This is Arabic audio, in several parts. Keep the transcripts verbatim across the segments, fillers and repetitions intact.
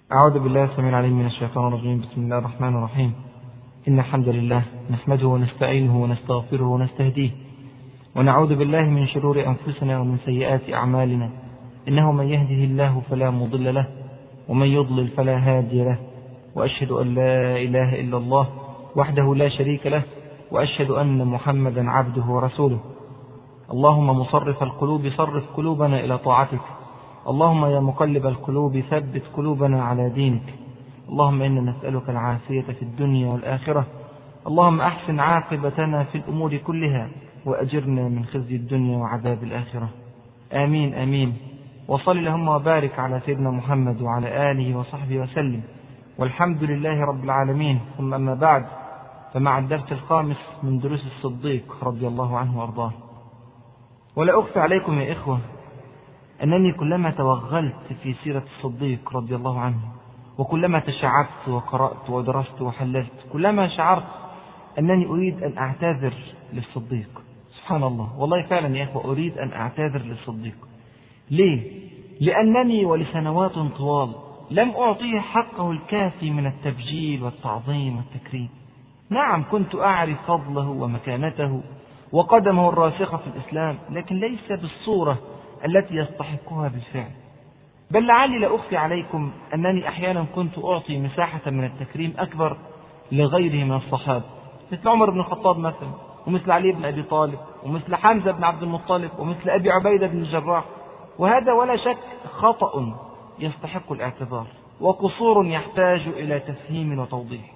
أعوذ بالله السميع العليم من الشيطان الرجيم. بسم الله الرحمن الرحيم. إن الحمد لله نحمده ونستعينه ونستغفره ونستهديه، ونعوذ بالله من شرور أنفسنا ومن سيئات أعمالنا. إنه من يهده الله فلا مضل له، ومن يضلل فلا هادي له، وأشهد أن لا إله إلا الله وحده لا شريك له، وأشهد أن محمدا عبده ورسوله. اللهم مصرف القلوب صرف قلوبنا إلى طاعتك. اللهم يا مقلب القلوب ثبت قلوبنا على دينك. اللهم إنا نسألك العافية في الدنيا والآخرة. اللهم أحسن عاقبتنا في الأمور كلها، وأجرنا من خزي الدنيا وعذاب الآخرة. آمين آمين. وصل اللهم وبارك على سيدنا محمد وعلى آله وصحبه وسلم، والحمد لله رب العالمين. ثم أما بعد، فمع الدرس الخامس من دروس الصديق رضي الله عنه وأرضاه. ولا أخفي عليكم يا إخوة أنني كلما توغلت في سيرة الصديق رضي الله عنه، وكلما تشعبت وقرأت ودرست وحللت، كلما شعرت أنني أريد أن أعتذر للصديق. سبحان الله، والله فعلا يا إخوة أريد أن أعتذر للصديق. ليه؟ لأنني ولسنوات طوال لم أعطيه حقه الكافي من التبجيل والتعظيم والتكريم. نعم، كنت أعرف فضله ومكانته وقدمه الراسخة في الإسلام، لكن ليس بالصورة التي يستحقها بالفعل. بل لعلي لا أخفي عليكم أنني أحيانا كنت أعطي مساحة من التكريم أكبر لغيره من الصحابة، مثل عمر بن الخطاب مثلا، ومثل علي بن أبي طالب، ومثل حمزة بن عبد المطلب، ومثل أبي عبيدة بن الجراح. وهذا ولا شك خطأ يستحق الاعتذار، وقصور يحتاج إلى تفهيم وتوضيح.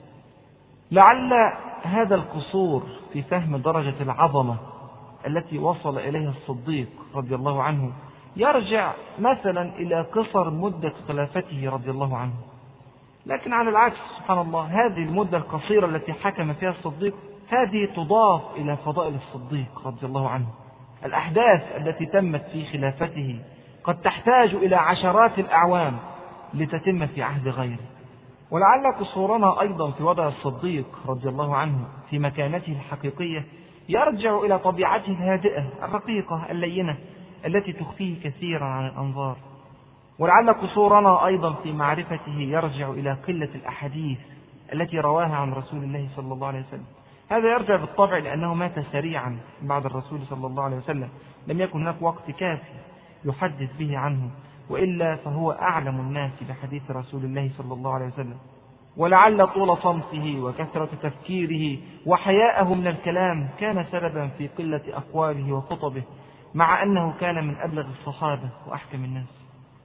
لعل هذا القصور في فهم درجة العظمة التي وصل إليها الصديق رضي الله عنه يرجع مثلا إلى قصر مدة خلافته رضي الله عنه. لكن على العكس سبحان الله، هذه المدة القصيرة التي حكم فيها الصديق هذه تضاف إلى فضائل الصديق رضي الله عنه. الأحداث التي تمت في خلافته قد تحتاج إلى عشرات الأعوام لتتم في عهد غيره. ولعل قصورنا أيضا في وضع الصديق رضي الله عنه في مكانته الحقيقية يرجع إلى طبيعته الهادئة الرقيقة اللينة التي تخفيه كثيرا عن الأنظار. ولعل قصورنا أيضا في معرفته يرجع إلى قلة الأحاديث التي رواها عن رسول الله صلى الله عليه وسلم. هذا يرجع بالطبع لأنه مات سريعا بعد الرسول صلى الله عليه وسلم، لم يكن هناك وقت كافي يحدث به عنه، وإلا فهو أعلم الناس بحديث رسول الله صلى الله عليه وسلم. ولعل طول صمته وكثرة تفكيره وحياءه من الكلام كان سببا في قلة أقواله وخطبه، مع أنه كان من أبلغ الصحابة وأحكم الناس.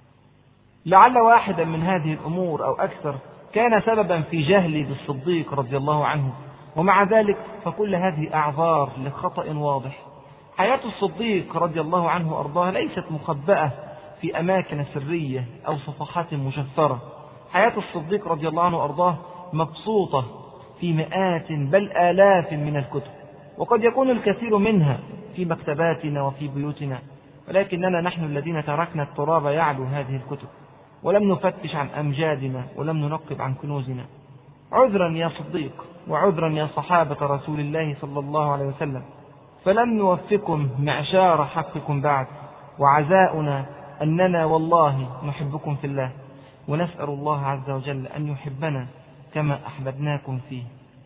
لعل واحدا من هذه الأمور أو أكثر كان سببا في جهلي بالصديق رضي الله عنه، ومع ذلك فكل هذه أعذار لخطأ واضح. حياة الصديق رضي الله عنه وأرضاه ليست مخبأة في أماكن سرية أو صفحات مشفرة. حياة الصديق رضي الله عنه وأرضاه مبسوطة في مئات بل آلاف من الكتب، وقد يكون الكثير منها في مكتباتنا وفي بيوتنا، ولكننا نحن الذين تركنا التراب يعلو هذه الكتب، ولم نفتش عن أمجادنا ولم ننقب عن كنوزنا. عذرا يا صديق، وعذرا يا صحابة رسول الله صلى الله عليه وسلم، فلم نوفكم معشار حقكم بعد، وعزاؤنا أننا والله نحبكم في الله، ونسأل الله عز وجل أن يحبنا كما أحببناكم فيه.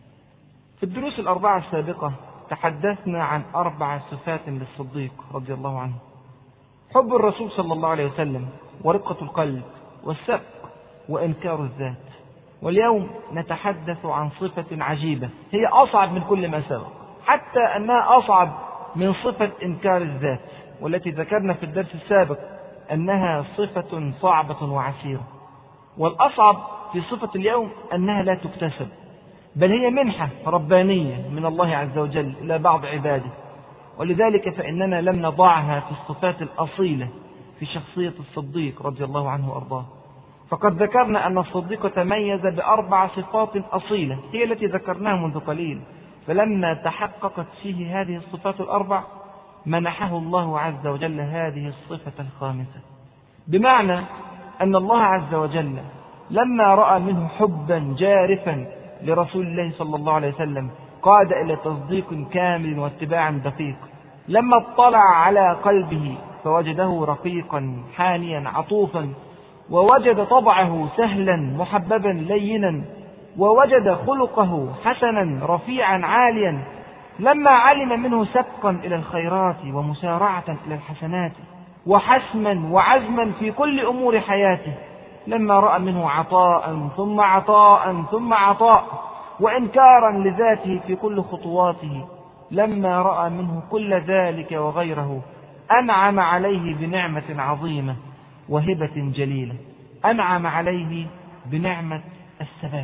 في الدروس الأربعة السابقة تحدثنا عن أربع صفات للصديق رضي الله عنه: حب الرسول صلى الله عليه وسلم، ورقة القلب، والسبق، وإنكار الذات. واليوم نتحدث عن صفة عجيبة هي أصعب من كل ما سبق، حتى أنها أصعب من صفة إنكار الذات، والتي ذكرنا في الدرس السابق أنها صفة صعبة وعسيرة. والأصعب في صفة اليوم أنها لا تكتسب، بل هي منحة ربانية من الله عز وجل إلى بعض عباده. ولذلك فإننا لم نضعها في الصفات الأصيلة في شخصية الصديق رضي الله عنه وأرضاه. فقد ذكرنا أن الصديق تميز بأربع صفات أصيلة هي التي ذكرناها منذ قليل، فلما تحققت فيه هذه الصفات الأربع منحه الله عز وجل هذه الصفة الخامسة، بمعنى أن الله عز وجل لما رأى منه حبا جارفا لرسول الله صلى الله عليه وسلم قاد إلى تصديق كامل واتباع دقيق. لما اطلع على قلبه فوجده رقيقا حانيا عطوفا ووجد طبعه سهلا محببا لينا، ووجد خلقه حسنا رفيعا عاليا، لما علم منه سبقا إلى الخيرات ومسارعة إلى الحسنات وحسما وعزما في كل أمور حياته، لما رأى منه عطاء ثم عطاء ثم عطاء وإنكارا لذاته في كل خطواته، لما رأى منه كل ذلك وغيره أنعم عليه بنعمة عظيمة وهبة جليلة، أنعم عليه بنعمة الثبات.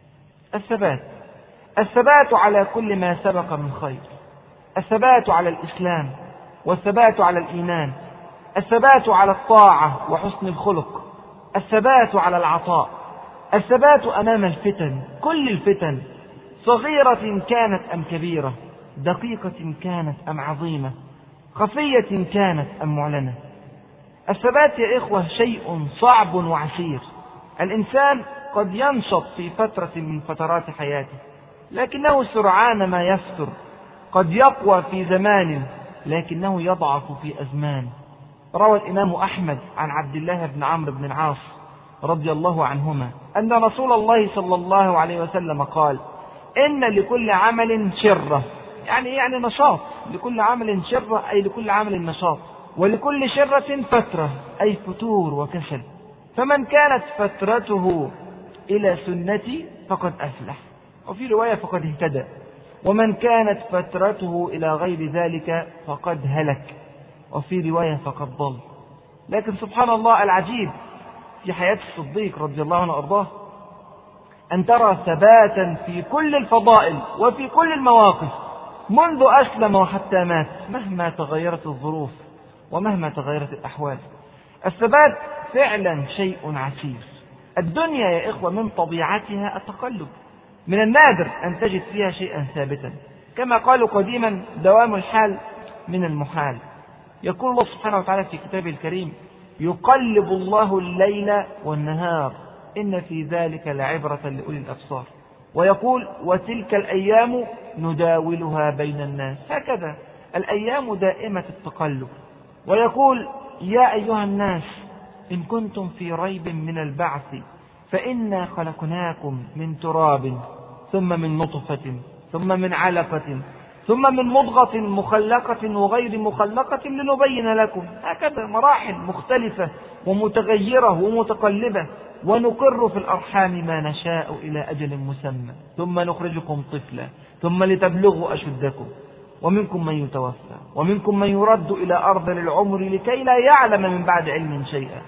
الثبات الثبات على كل ما سبق من خير، الثبات على الإسلام، والثبات على الإيمان، الثبات على الطاعة وحسن الخلق، الثبات على العطاء، الثبات أمام الفتن، كل الفتن، صغيرة كانت أم كبيرة، دقيقة كانت أم عظيمة، خفية كانت أم معلنة. الثبات يا إخوة شيء صعب وعسير. الإنسان قد ينشط في فترة من فترات حياته لكنه سرعان ما يفتر، قد يقوى في زمان لكنه يضعف في أزمان. روى الإمام أحمد عن عبد الله بن عمرو بن العاص رضي الله عنهما أن رسول الله صلى الله عليه وسلم قال: إن لكل عمل شرة، يعني يعني نشاط، لكل عمل شرة أي لكل عمل نشاط، ولكل شرة فترة أي فتور وكسل، فمن كانت فترته إلى سنتي فقد أفلح، وفي رواية فقد اهتدى، ومن كانت فترته إلى غير ذلك فقد هلك، وفي رواية فقد ضل. لكن سبحان الله العجيب في حياة الصديق رضي الله عنه وأرضاه أن ترى ثباتا في كل الفضائل وفي كل المواقف منذ أسلم وحتى مات، مهما تغيرت الظروف ومهما تغيرت الأحوال. الثبات فعلا شيء عسير. الدنيا يا إخوة من طبيعتها التقلب، من النادر أن تجد فيها شيئا ثابتا، كما قالوا قديما: دوام الحال من المحال. يقول الله سبحانه وتعالى في كتابه الكريم: يقلب الله الليل والنهار إن في ذلك لعبرة لأولي الأبصار. ويقول: وتلك الأيام نداولها بين الناس. هكذا الأيام دائمة التقلب. ويقول: يا أيها الناس إن كنتم في ريب من البعث فإنا خلقناكم من تراب ثم من نطفة ثم من علقة ثم من مضغة مخلقة وغير مخلقة لنبين لكم. هكذا مراحل مختلفة ومتغيرة ومتقلبة. ونقر في الأرحام ما نشاء إلى أجل مسمى ثم نخرجكم طفلا ثم لتبلغوا أشدكم ومنكم من يتوفى ومنكم من يرد إلى أرض العمر لكي لا يعلم من بعد علم شيئا.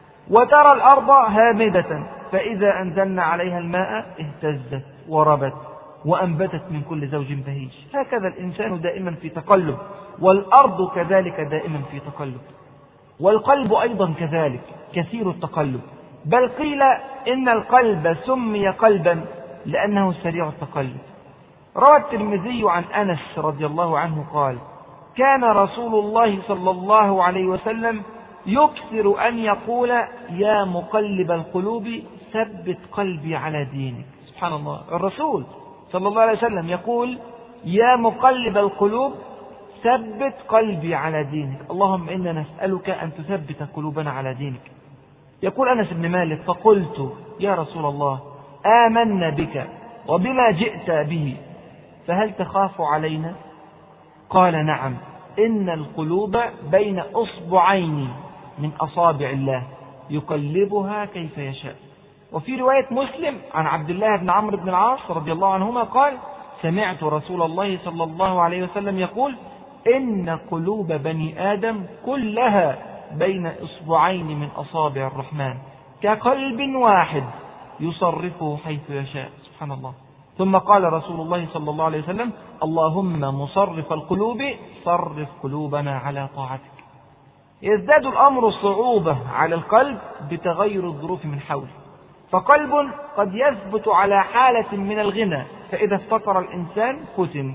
وترى الأرض هامدة فإذا أنزلنا عليها الماء اهتزت وربت وأنبتت من كل زوج بهيج. هكذا الإنسان دائما في تقلب، والأرض كذلك دائما في تقلب، والقلب أيضا كذلك كثير التقلب. بل قيل إن القلب سمي قلبا لأنه سريع التقلب. روى الترمذي عن أنس رضي الله عنه قال: كان رسول الله صلى الله عليه وسلم يكثر أن يقول: يا مقلب القلوب ثبت قلبي على دينك. سبحان الله، الرسول صلى الله عليه وسلم يقول: يا مقلب القلوب ثبت قلبي على دينك. اللهم إنا نسألك أن تثبت قلوبنا على دينك. يقول أنس بن مالك: فقلت: يا رسول الله آمنا بك وبما جئت به فهل تخاف علينا؟ قال: نعم، إن القلوب بين أصبعين من أصابع الله يقلبها كيف يشاء. وفي رواية مسلم عن عبد الله بن عمرو بن العاص رضي الله عنهما قال: سمعت رسول الله صلى الله عليه وسلم يقول: إن قلوب بني آدم كلها بين إصبعين من أصابع الرحمن كقلب واحد يصرفه حيث يشاء. سبحان الله. ثم قال رسول الله صلى الله عليه وسلم: اللهم مصرف القلوب صرف قلوبنا على طاعتك. يزداد الأمر صعوبة على القلب بتغير الظروف من حوله. فقلب قد يثبت على حالة من الغنى فإذا افتقر الإنسان فتن،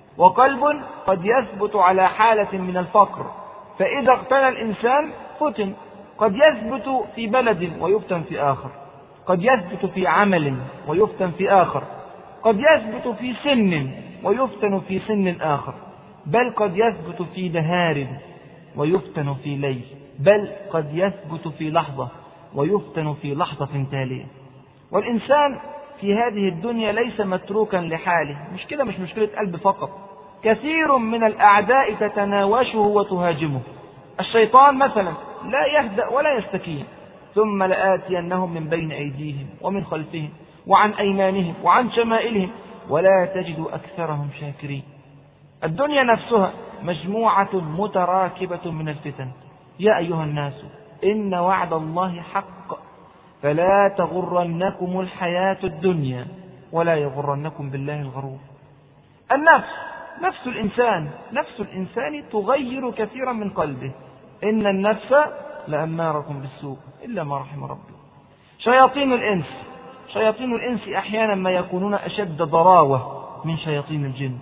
وقلب قد يثبت على حالة من الفقر فإذا اغتنى الإنسان فتن. قد يثبت في بلد ويفتن في آخر، قد يثبت في عمل ويفتن في آخر، قد يثبت في سن ويفتن في سن آخر، بل قد يثبت في نهار ويفتن في ليل، بل قد يثبت في لحظة ويفتن في لحظة تالية. والإنسان في هذه الدنيا ليس متروكا لحاله، مش كده، مش مشكلة قلب فقط، كثير من الأعداء تتناوشه وتهاجمه. الشيطان مثلا لا يهدأ ولا يستكين، ثم لآتينهم من بين أيديهم ومن خلفهم وعن أيمانهم وعن شمائلهم ولا تجد أكثرهم شاكرين. الدنيا نفسها مجموعة متراكبة من الفتن. يا أيها الناس إن وعد الله حق فلا تغرنكم الحياة الدنيا ولا يغرنكم بالله الغرور. النفس، نفس الإنسان نفس الإنسان تغير كثيرا من قلبه. إن النفس لأمارة بالسوء إلا ما رحم ربي. شياطين الإنس شياطين الإنس أحيانا ما يكونون أشد ضراوة من شياطين الجن.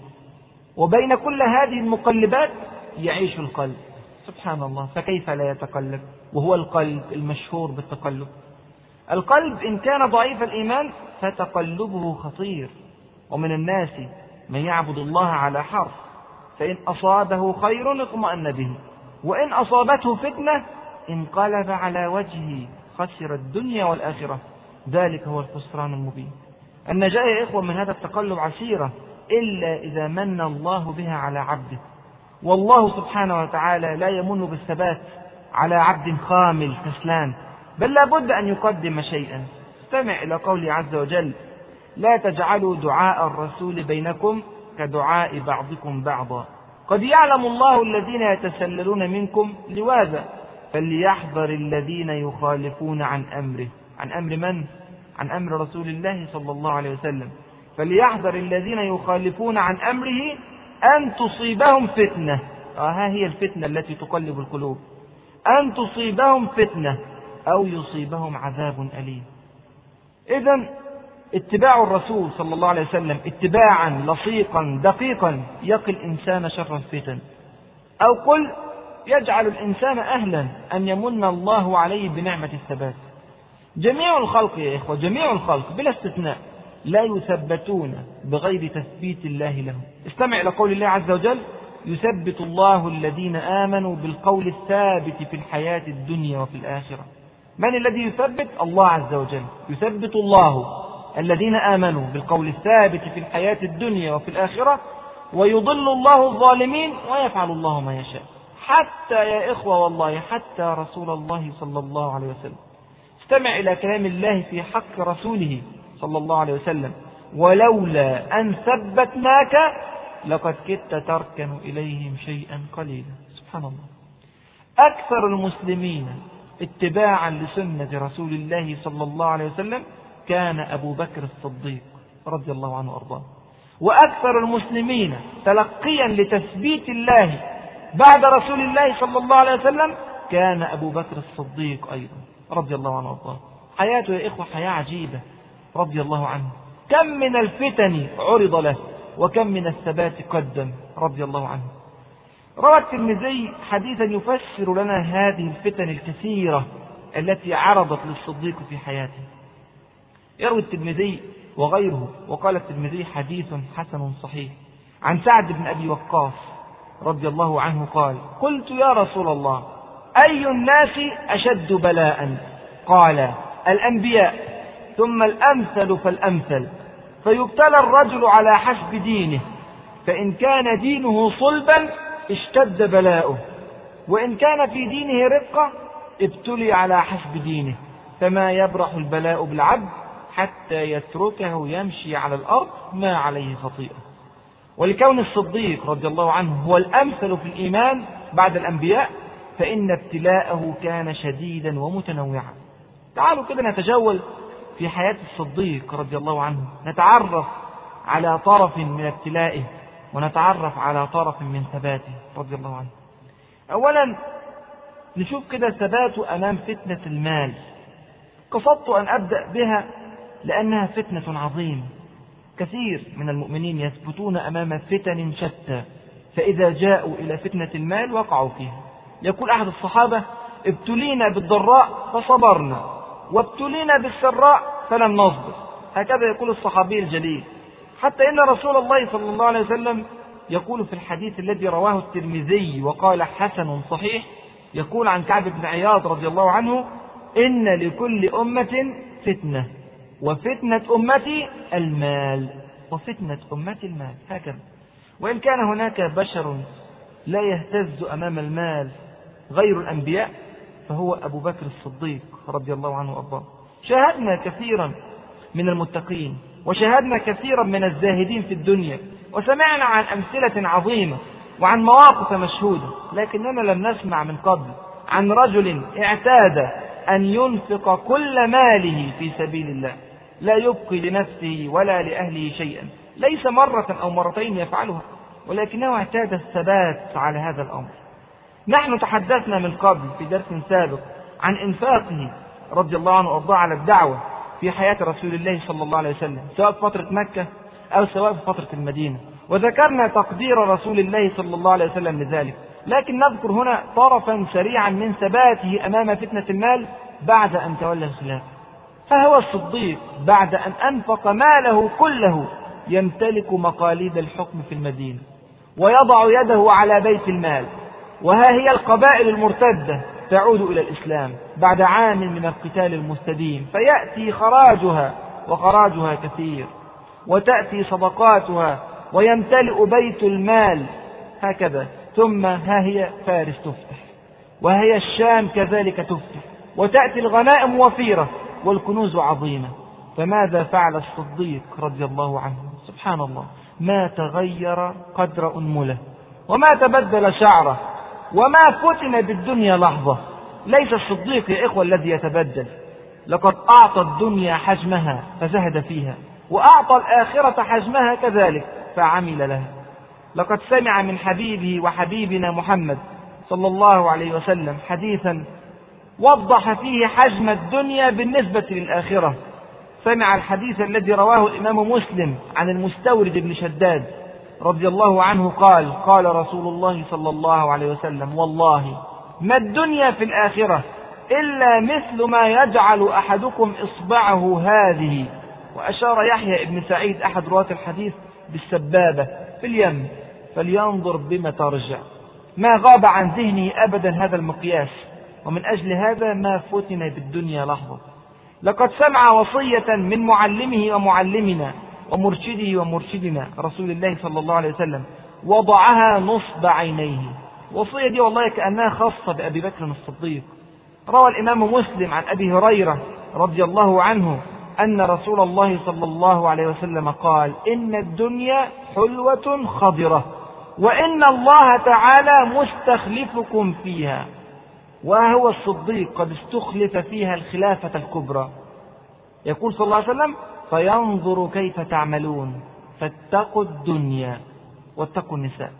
وبين كل هذه المقلبات يعيش القلب. سبحان الله، فكيف لا يتقلب وهو القلب المشهور بالتقلب. القلب إن كان ضعيف الإيمان فتقلبه خطير. ومن الناس من يعبد الله على حرف، فإن أصابه خير اطمأن به، وإن أصابته فتنة انقلب على وجهه، خسر الدنيا والآخرة، ذلك هو الخسران المبين. النجاة يا إخوة من هذا التقلب عسيرة إلا إذا من الله بها على عبده. والله سبحانه وتعالى لا يمن بالثبات على عبد خامل كسلان، بل لا بد أن يقدم شيئا. استمع إلى قوله عز وجل: لا تجعلوا دعاء الرسول بينكم كدعاء بعضكم بعضا قد يعلم الله الذين يتسللون منكم لواذا فليحذر الذين يخالفون عن أمره. عن أمر من؟ عن أمر رسول الله صلى الله عليه وسلم. فليحذر الذين يخالفون عن أمره أن تصيبهم فتنة. آه ها هي الفتنة التي تقلب القلوب. أن تصيبهم فتنة أو يصيبهم عذاب أليم. إذن اتباع الرسول صلى الله عليه وسلم اتباعا لصيقا دقيقا يقي الإنسان شر الفتن، أو قل يجعل الإنسان أهلا أن يمن الله عليه بنعمة الثبات. جميع الخلق يا إخوة، جميع الخلق بلا استثناء لا يثبتون بغير تثبيت الله لهم. استمع إلى قول الله عز وجل: يثبت الله الذين آمنوا بالقول الثابت في الحياة الدنيا وفي الآخرة. من الذي يثبت؟ الله عز وجل. يثبت الله الذين آمنوا بالقول الثابت في الحياة الدنيا وفي الآخرة، ويضل الله الظالمين ويفعل الله ما يشاء. حتى يا إخوة والله حتى رسول الله صلى الله عليه وسلم. استمع إلى كلام الله في حق رسوله صلى الله عليه وسلم: ولولا أن ثبتناك لقد كدت تركن إليهم شيئا قليلا. سبحان الله. أكثر المسلمين اتباعا لسنة رسول الله صلى الله عليه وسلم كان أبو بكر الصديق رضي الله عنه وأرضاه. وأكثر المسلمين تلقيا لتثبيت الله بعد رسول الله صلى الله عليه وسلم كان أبو بكر الصديق أيضا رضي الله عنه وأرضاه. حياته يا إخوة حياة عجيبة رضي الله عنه. كم من الفتن عرض له وكم من الثبات قدم رضي الله عنه. روى الترمذي حديثا يفسر لنا هذه الفتن الكثيرة التي عرضت للصديق في حياته. يروي الترمذي وغيره وقال الترمذي: حديث حسن صحيح، عن سعد بن أبي وقاص رضي الله عنه قال: قلت يا رسول الله أي الناس أشد بلاء؟ قال: الأنبياء، ثم الأمثل فالأمثل، فيبتلى الرجل على حسب دينه، فإن كان دينه صلبا اشتد بلاؤه، وإن كان في دينه رقة ابتلي على حسب دينه، فما يبرح البلاء بالعبد حتى يتركه يمشي على الأرض ما عليه خطيئة. ولكون الصديق رضي الله عنه هو الأمثل في الإيمان بعد الأنبياء فإن ابتلاءه كان شديدا ومتنوعا. تعالوا كده نتجول في حياة الصديق رضي الله عنه، نتعرف على طرف من ابتلائه ونتعرف على طرف من ثباته رضي الله عنه. أولا نشوف كده ثباته أمام فتنة المال. قصدت أن أبدأ بها لأنها فتنة عظيمة. كثير من المؤمنين يثبتون أمام فتن شتى، فإذا جاءوا إلى فتنة المال وقعوا فيها. يقول أحد الصحابة: ابتلينا بالضراء فصبرنا، وابتلينا بالسراء فلم نصبر. هكذا يقول الصحابي الجليل. حتى إن رسول الله صلى الله عليه وسلم يقول في الحديث الذي رواه الترمذي وقال حسن صحيح، يقول عن كعب بن عياض رضي الله عنه: إن لكل أمة فتنة وفتنة أمتي المال، وفتنة أمتي المال، هكذا. وإن كان هناك بشر لا يهتز أمام المال غير الأنبياء فهو أبو بكر الصديق رضي الله عنه وأرضاه. شاهدنا كثيرا من المتقين وشاهدنا كثيرا من الزاهدين في الدنيا وسمعنا عن أمثلة عظيمة وعن مواقف مشهودة، لكننا لم نسمع من قبل عن رجل اعتاد أن ينفق كل ماله في سبيل الله، لا يبقي لنفسه ولا لأهله شيئا، ليس مرة أو مرتين يفعلها، ولكنه اعتاد الثبات على هذا الأمر. نحن تحدثنا من قبل في درس سابق عن إنفاقه رضي الله عنه وأرضاه على الدعوة في حياة رسول الله صلى الله عليه وسلم، سواء في فترة مكة أو سواء في فترة المدينة، وذكرنا تقدير رسول الله صلى الله عليه وسلم لذلك. لكن نذكر هنا طرفا سريعا من ثباته أمام فتنة المال بعد أن تولى الخلافة. فهو الصديق بعد أن أنفق ماله كله يمتلك مقاليد الحكم في المدينة ويضع يده على بيت المال، وها هي القبائل المرتدة تعود إلى الإسلام بعد عام من القتال المستديم، فيأتي خراجها وخراجها كثير، وتأتي صدقاتها ويمتلئ بيت المال هكذا. ثم ها هي فارس تفتح، وهي الشام كذلك تفتح، وتأتي الغنائم وفيرة والكنوز عظيمة. فماذا فعل الصديق رضي الله عنه؟ سبحان الله، ما تغير قدر أنمله وما تبدل شعره وما فتن بالدنيا لحظة. ليس الصديق يا إخوة الذي يتبدل، لقد أعطى الدنيا حجمها فزهد فيها، وأعطى الآخرة حجمها كذلك فعمل لها. لقد سمع من حبيبه وحبيبنا محمد صلى الله عليه وسلم حديثا وضح فيه حجم الدنيا بالنسبة للآخرة. سمع الحديث الذي رواه الإمام مسلم عن المستورد بن شداد رضي الله عنه قال: قال رسول الله صلى الله عليه وسلم: والله ما الدنيا في الآخرة إلا مثل ما يجعل أحدكم إصبعه هذه، وأشار يحيى بن سعيد أحد رواة الحديث بالسبابة في اليم، فلينظر بما ترجع. ما غاب عن ذهنه أبدا هذا المقياس، ومن أجل هذا ما فتن بالدنيا لحظة. لقد سمع وصية من معلمه ومعلمنا ومرشده ومرشدنا رسول الله صلى الله عليه وسلم وضعها نصب عينيه. وصية دي والله كأنها خاصة بأبي بكر الصديق. روى الإمام مسلم عن أبي هريرة رضي الله عنه أن رسول الله صلى الله عليه وسلم قال: إن الدنيا حلوة خضرة، وإن الله تعالى مستخلفكم فيها. وهو الصديق قد استخلف فيها الخلافة الكبرى. يقول صلى الله عليه وسلم: فينظر كيف تعملون فاتقوا الدنيا واتقوا النساء.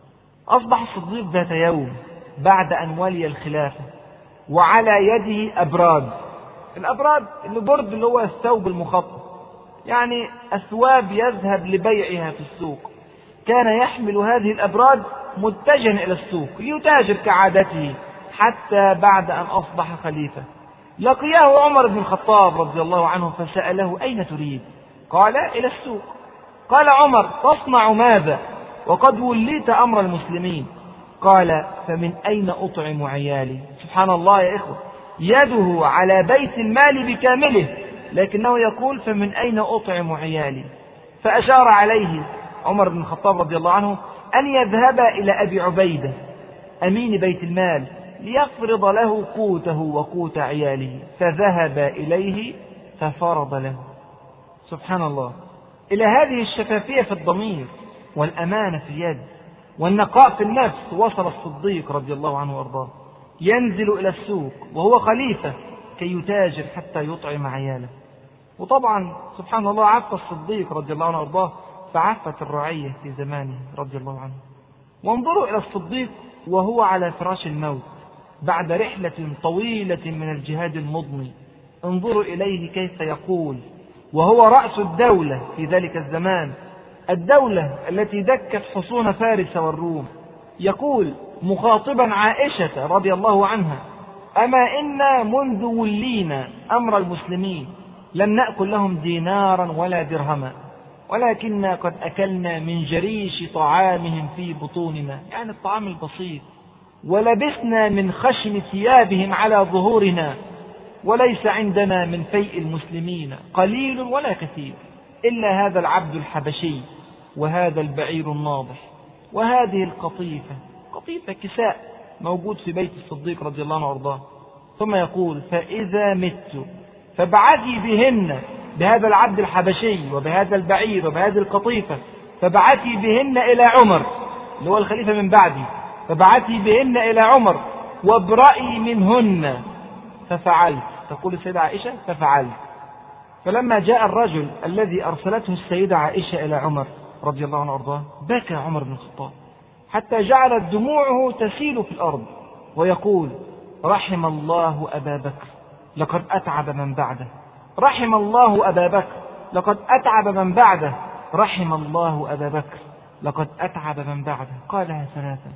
أصبح الصديق ذات يوم بعد أن ولي الخلافة وعلى يده أبراد. الأبراد اللي برد اللي هو الثوب المخطط، يعني أثواب يذهب لبيعها في السوق. كان يحمل هذه الأبراد متجها إلى السوق ليتاجر كعادته حتى بعد أن أصبح خليفة. لقياه عمر بن الخطاب رضي الله عنه فسأله: أين تريد؟ قال: إلى السوق. قال عمر: تصنع ماذا وقد وليت أمر المسلمين؟ قال: فمن أين أطعم عيالي؟ سبحان الله يا إخوة، يده على بيت المال بكامله، لكنه يقول: فمن أين أطعم عيالي؟ فأشار عليه عمر بن الخطاب رضي الله عنه أن يذهب إلى أبي عبيدة أمين بيت المال ليفرض له قوته وقوت عياله. فذهب إليه ففرض له. سبحان الله، إلى هذه الشفافية في الضمير والأمانة في اليد والنقاء في النفس وصل الصديق رضي الله عنه وارضاه. ينزل إلى السوق وهو خليفة كي يتاجر حتى يطعم عياله. وطبعا سبحان الله عف الصديق رضي الله عنه وارضاه فعفت الرعية في زمانه رضي الله عنه. وانظروا إلى الصديق وهو على فراش الموت بعد رحلة طويلة من الجهاد المضني. انظروا إليه كيف يقول وهو رأس الدولة في ذلك الزمان، الدولة التي دكت حصون فارس والروم. يقول مخاطبا عائشة رضي الله عنها: أما إنا منذ ولينا أمر المسلمين لم نأكل لهم دينارا ولا درهما، ولكننا قد أكلنا من جريش طعامهم في بطوننا، يعني الطعام البسيط، ولبسنا من خشن ثيابهم على ظهورنا، وليس عندنا من فيء المسلمين قليل ولا كثير إلا هذا العبد الحبشي وهذا البعير الناضح وهذه القطيفة، قطيفة كساء موجود في بيت الصديق رضي الله عنه وارضاه. ثم يقول: فإذا مت فابعثي بهن، بهذا العبد الحبشي وبهذا البعير وبهذه القطيفة، فابعثي بهن إلى عمر اللي هو الخليفة من بعدي، فابعثي بهن إلى عمر وابرئي منهن. ففعلت، تقول السيدة عائشة: ففعلت. فلما جاء الرجل الذي أرسلته السيدة عائشة إلى عمر رضي الله عنه وارضاه بكى عمر بن الخطاب حتى جعلت دموعه تسيل في الأرض ويقول: رحم الله أبا بكر لقد أتعب من بعده، رحم الله أبا بكر لقد أتعب من بعده، رحم الله أبا بكر لقد أتعب من بعده. قالها ثلاثا.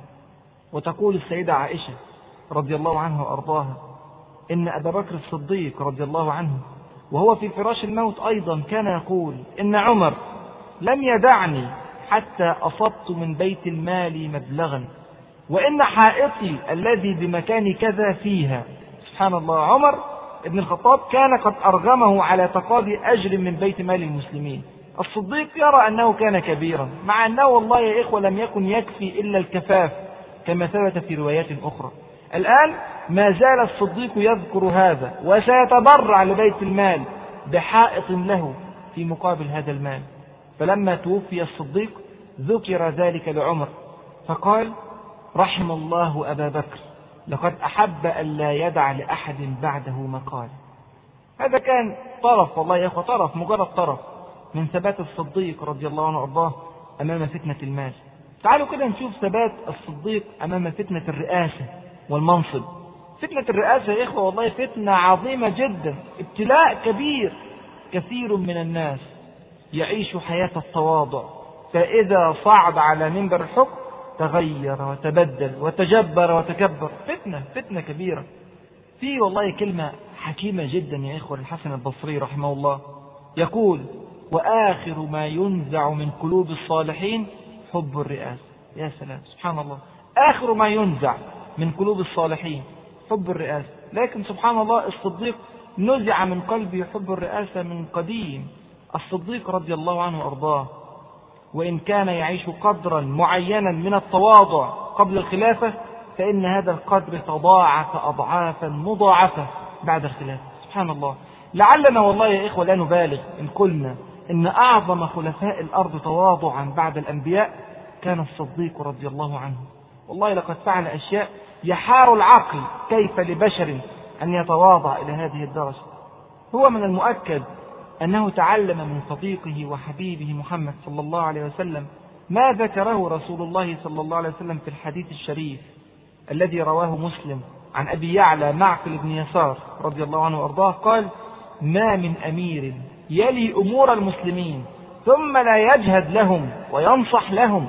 وتقول السيدة عائشة رضي الله عنها وأرضاها إن أبا بكر الصديق رضي الله عنه وهو في فراش الموت أيضا كان يقول: إن عمر لم يدعني حتى أصبت من بيت المال مبلغا، وإن حائطي الذي بمكان كذا فيها. سبحان الله، عمر ابن الخطاب كان قد أرغمه على تقاضي أجر من بيت مال المسلمين. الصديق يرى أنه كان كبيرا، مع أنه والله يا إخوة لم يكن يكفي إلا الكفاف كما ثبت في روايات أخرى. الآن ما زال الصديق يذكر هذا وسيتبرع لبيت المال بحائط له في مقابل هذا المال. فلما توفي الصديق ذكر ذلك لعمر فقال: رحم الله أبا بكر لقد أحب أن لا يدع لأحد بعده مقال. هذا كان طرف، والله يا أخوة طرف، مجرد طرف من ثبات الصديق رضي الله عنه وارضاه أمام فتنة المال. تعالوا كده نشوف ثبات الصديق أمام فتنة الرئاسة والمنصب. فتنة الرئاسة يا إخوة والله فتنة عظيمة جدا، ابتلاء كبير. كثير من الناس يعيش حياة التواضع، فإذا صعد على منبر الحكم تغير وتبدل وتجبر وتكبر. فتنة فتنة كبيرة. في والله كلمة حكيمة جدا يا إخوة الحسن البصري رحمه الله يقول: وآخر ما ينزع من قلوب الصالحين حب الرئاسة. يا سلام، سبحان الله، آخر ما ينزع من قلوب الصالحين حب الرئاسة. لكن سبحان الله الصديق نزع من قلبه حب الرئاسة من قديم. الصديق رضي الله عنه وأرضاه وإن كان يعيش قدرا معينا من التواضع قبل الخلافة، فإن هذا القدر تضاعف أضعافا مضاعفة بعد الخلافة. سبحان الله. لعلنا والله يا إخوة لا نبالغ إن قلنا إن أعظم خلفاء الأرض تواضعا بعد الأنبياء كان الصديق رضي الله عنه. والله لقد فعل أشياء يحار العقل كيف لبشر أن يتواضع إلى هذه الدرجة. هو من المؤكد أنه تعلم من صديقه وحبيبه محمد صلى الله عليه وسلم ما ذكره رسول الله صلى الله عليه وسلم في الحديث الشريف الذي رواه مسلم عن أبي يعلى معقل بن يسار رضي الله عنه وأرضاه قال: ما من أمير يلي أمور المسلمين ثم لا يجهد لهم وينصح لهم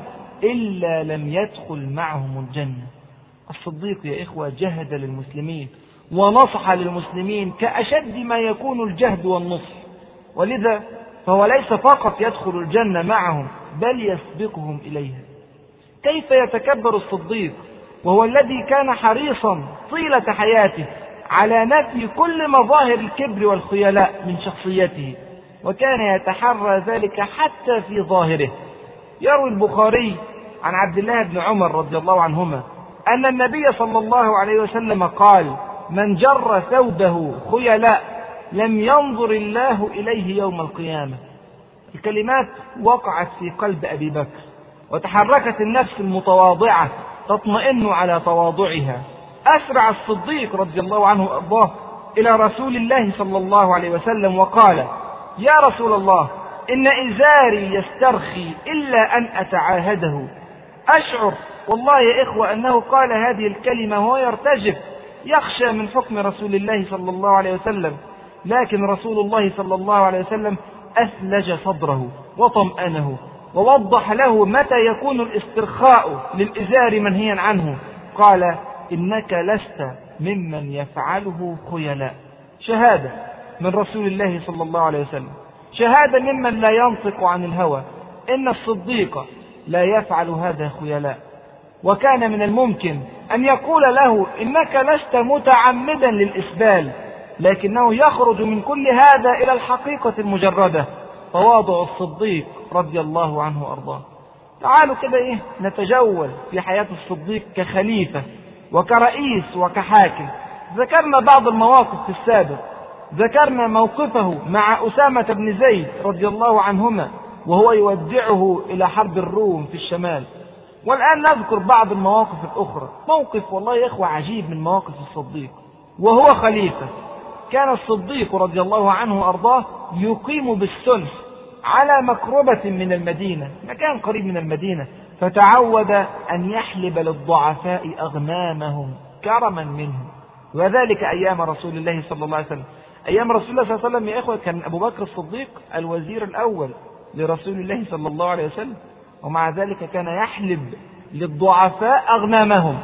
إلا لم يدخل معهم الجنة. الصديق يا إخوة جهد للمسلمين ونصح للمسلمين كأشد ما يكون الجهد والنصح، ولذا فهو ليس فقط يدخل الجنة معهم بل يسبقهم إليها. كيف يتكبر الصديق وهو الذي كان حريصا طيلة حياته على نفي كل مظاهر الكبر والخيلاء من شخصيته، وكان يتحرى ذلك حتى في ظاهره. يروي البخاري عن عبد الله بن عمر رضي الله عنهما أن النبي صلى الله عليه وسلم قال: من جر ثوبه خيلاء لم ينظر الله إليه يوم القيامة. الكلمات وقعت في قلب أبي بكر، وتحركت النفس المتواضعة تطمئن على تواضعها. أسرع الصديق رضي الله عنه وأرضاه إلى رسول الله صلى الله عليه وسلم وقال: يا رسول الله، إن إزاري يسترخي إلا أن أتعاهده. أشعر والله يا إخوة أنه قال هذه الكلمة وهو يرتجف يخشى من حكم رسول الله صلى الله عليه وسلم، لكن رسول الله صلى الله عليه وسلم أثلج صدره وطمأنه ووضح له متى يكون الاسترخاء للإزار منهيا عنه. قال: إنك لست ممن يفعله خيلاء. شهادة من رسول الله صلى الله عليه وسلم، شهادة ممن لا ينطق عن الهوى، إن الصديق لا يفعل هذا خيلاء. وكان من الممكن أن يقول له: إنك لست متعمدا للإسبال، لكنه يخرج من كل هذا إلى الحقيقة المجردة، تواضع الصديق رضي الله عنه وأرضاه. تعالوا كده إيه نتجول في حياة الصديق كخليفة وكرئيس وكحاكم. ذكرنا بعض المواقف في السابق، ذكرنا موقفه مع أسامة بن زيد رضي الله عنهما وهو يودعه إلى حرب الروم في الشمال، والآن نذكر بعض المواقف الأخرى. موقف والله يا إخوة عجيب من مواقف الصديق وهو خليفة. كان الصديق رضي الله عنه وأرضاه يقيم بالسلح على مقربة من المدينة، مكان قريب من المدينة، فتعود أن يحلب للضعفاء أغنامهم كرما منهم، وذلك أيام رسول الله صلى الله عليه وسلم. أيام رسول الله صلى الله عليه وسلم يا إخوة كان أبو بكر الصديق الوزير الأول لرسول الله صلى الله عليه وسلم، ومع ذلك كان يحلب للضعفاء أغنامهم.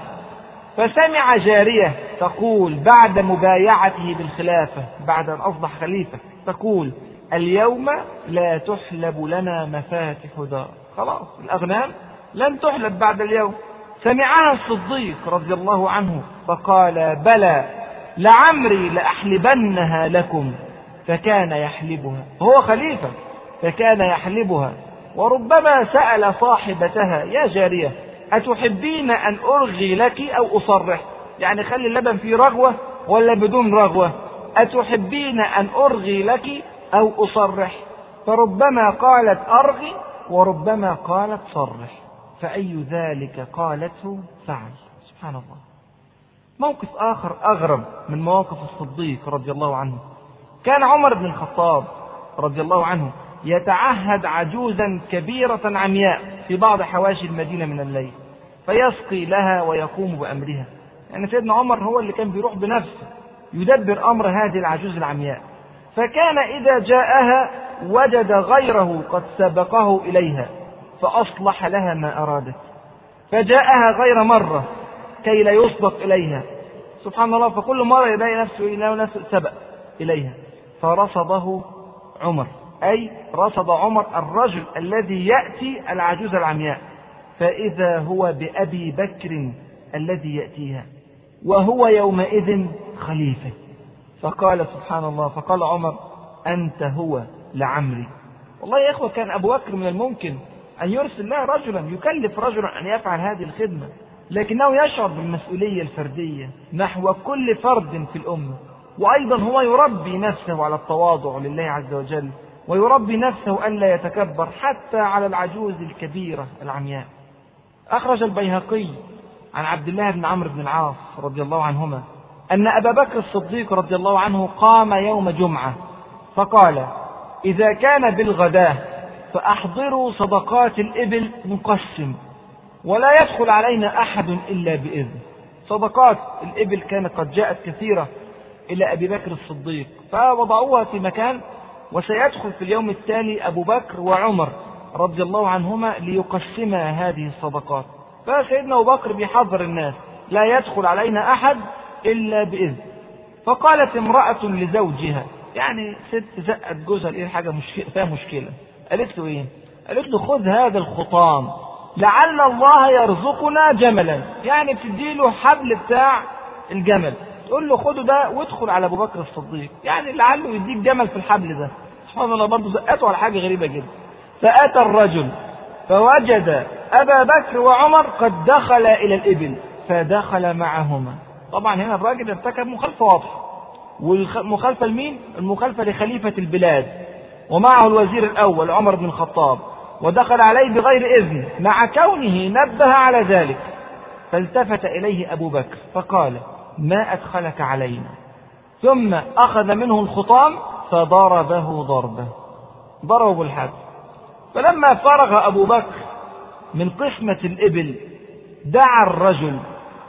فسمع جارية تقول بعد مبايعته بالخلافة، بعد أن أصبح خليفة، تقول: اليوم لا تحلب لنا مفاتح دار، خلاص الأغنام لن تحلب بعد اليوم. سمعها الصديق رضي الله عنه فقال: بلى لعمري لأحلبنها لكم. فكان يحلبها، هو خليفة فكان يحلبها. وربما سأل صاحبتها: يا جارية أتحبين أن أرغي لك أو أصرح؟ يعني خلي اللبن فيه رغوة ولا بدون رغوة؟ أتحبين أن أرغي لك أو أصرح؟ فربما قالت أرغي وربما قالت صرح، فأي ذلك قالته فعل. سبحان الله. موقف آخر أغرب من مواقف الصديق رضي الله عنه، كان عمر بن الخطاب رضي الله عنه يتعهد عجوزا كبيرة عمياء في بعض حواشي المدينة من الليل، فيسقي لها ويقوم بأمرها. يعني سيدنا عمر هو اللي كان بيروح بنفسه يدبر أمر هذه العجوز العمياء. فكان إذا جاءها وجد غيره قد سبقه إليها فأصلح لها ما أرادت، فجاءها غير مرة كي لا يسبق إليها. سبحان الله. فكل مرة يلاقي نفسه إلى نفسه سبق إليها، فرصده عمر، أي رصد عمر الرجل الذي يأتي العجوز العمياء، فإذا هو بأبي بكر الذي يأتيها وهو يومئذ خليفة. فقال سبحان الله، فقال عمر: أنت هو لعمري. والله يا إخوة كان أبو بكر من الممكن أن يرسل له رجلا، يكلف رجلا أن يفعل هذه الخدمة، لكنه يشعر بالمسؤولية الفردية نحو كل فرد في الأمة، وأيضا هو يربي نفسه على التواضع لله عز وجل، ويربي نفسه ألا يتكبر حتى على العجوز الكبيرة العمياء. أخرج البيهقي عن عبد الله بن عمرو بن العاص رضي الله عنهما أن أبا بكر الصديق رضي الله عنه قام يوم جمعة فقال: إذا كان بالغداة فأحضروا صدقات الإبل نقسم ولا يدخل علينا أحد إلا بإذن. صدقات الإبل كانت قد جاءت كثيرة إلى أبي بكر الصديق فوضعوها في مكان، وسيدخل في اليوم التالي أبو بكر وعمر رضي الله عنهما ليقسما هذه الصدقات. فسيدنا أبو بكر بيحضر الناس: لا يدخل علينا أحد إلا بإذن. فقالت امرأة لزوجها، يعني ست زقت جوزها لإيه حاجة مشكلة فيها مشكلة، قالت له إيه؟ قالت له: خذ هذا الخطام لعل الله يرزقنا جملا، يعني بتديله حبل بتاع الجمل، تقول له خده ده وادخل على أبو بكر الصديق، يعني لعله يديك جمل في الحبل ده. سبحان الله، برضه زقته على حاجة غريبة جدا. فأتى الرجل فوجد أبا بكر وعمر قد دخل إلى الإبل فدخل معهما. طبعا هنا الراجل ارتكب مخالفة واضحة، والمخالفة لمين؟ المخالفة لخليفة البلاد، ومعه الوزير الأول عمر بن الخطاب، ودخل عليه بغير إذن مع كونه نبه على ذلك. فالتفت إليه أبو بكر فقال: ما أدخلك علينا؟ ثم أخذ منه الخطام فضربه ضربه، ضربه بالحبل. فلما فرغ أبو بكر من قسمة الإبل دعا الرجل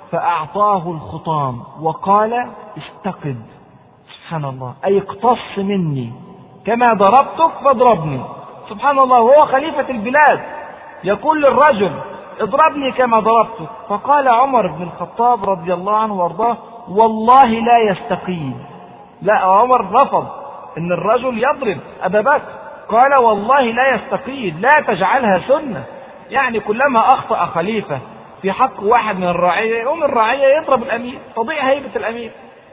فأعطاه الخطام وقال: استقد. سبحان الله، أي اقتص مني كما ضربتك فاضربني. سبحان الله، وهو خليفة البلاد يقول للرجل: اضربني كما ضربتك. فقال عمر بن الخطاب رضي الله عنه وارضاه: والله لا يستقيم. لا، عمر رفض ان الرجل يضرب أبا بكر، قال: والله لا يستقيم، لا تجعلها سنة. يعني كلما أخطأ خليفة في حق واحد من الرعية يقوم الرعية يضرب الأمير، تضيع هيبة الأمير.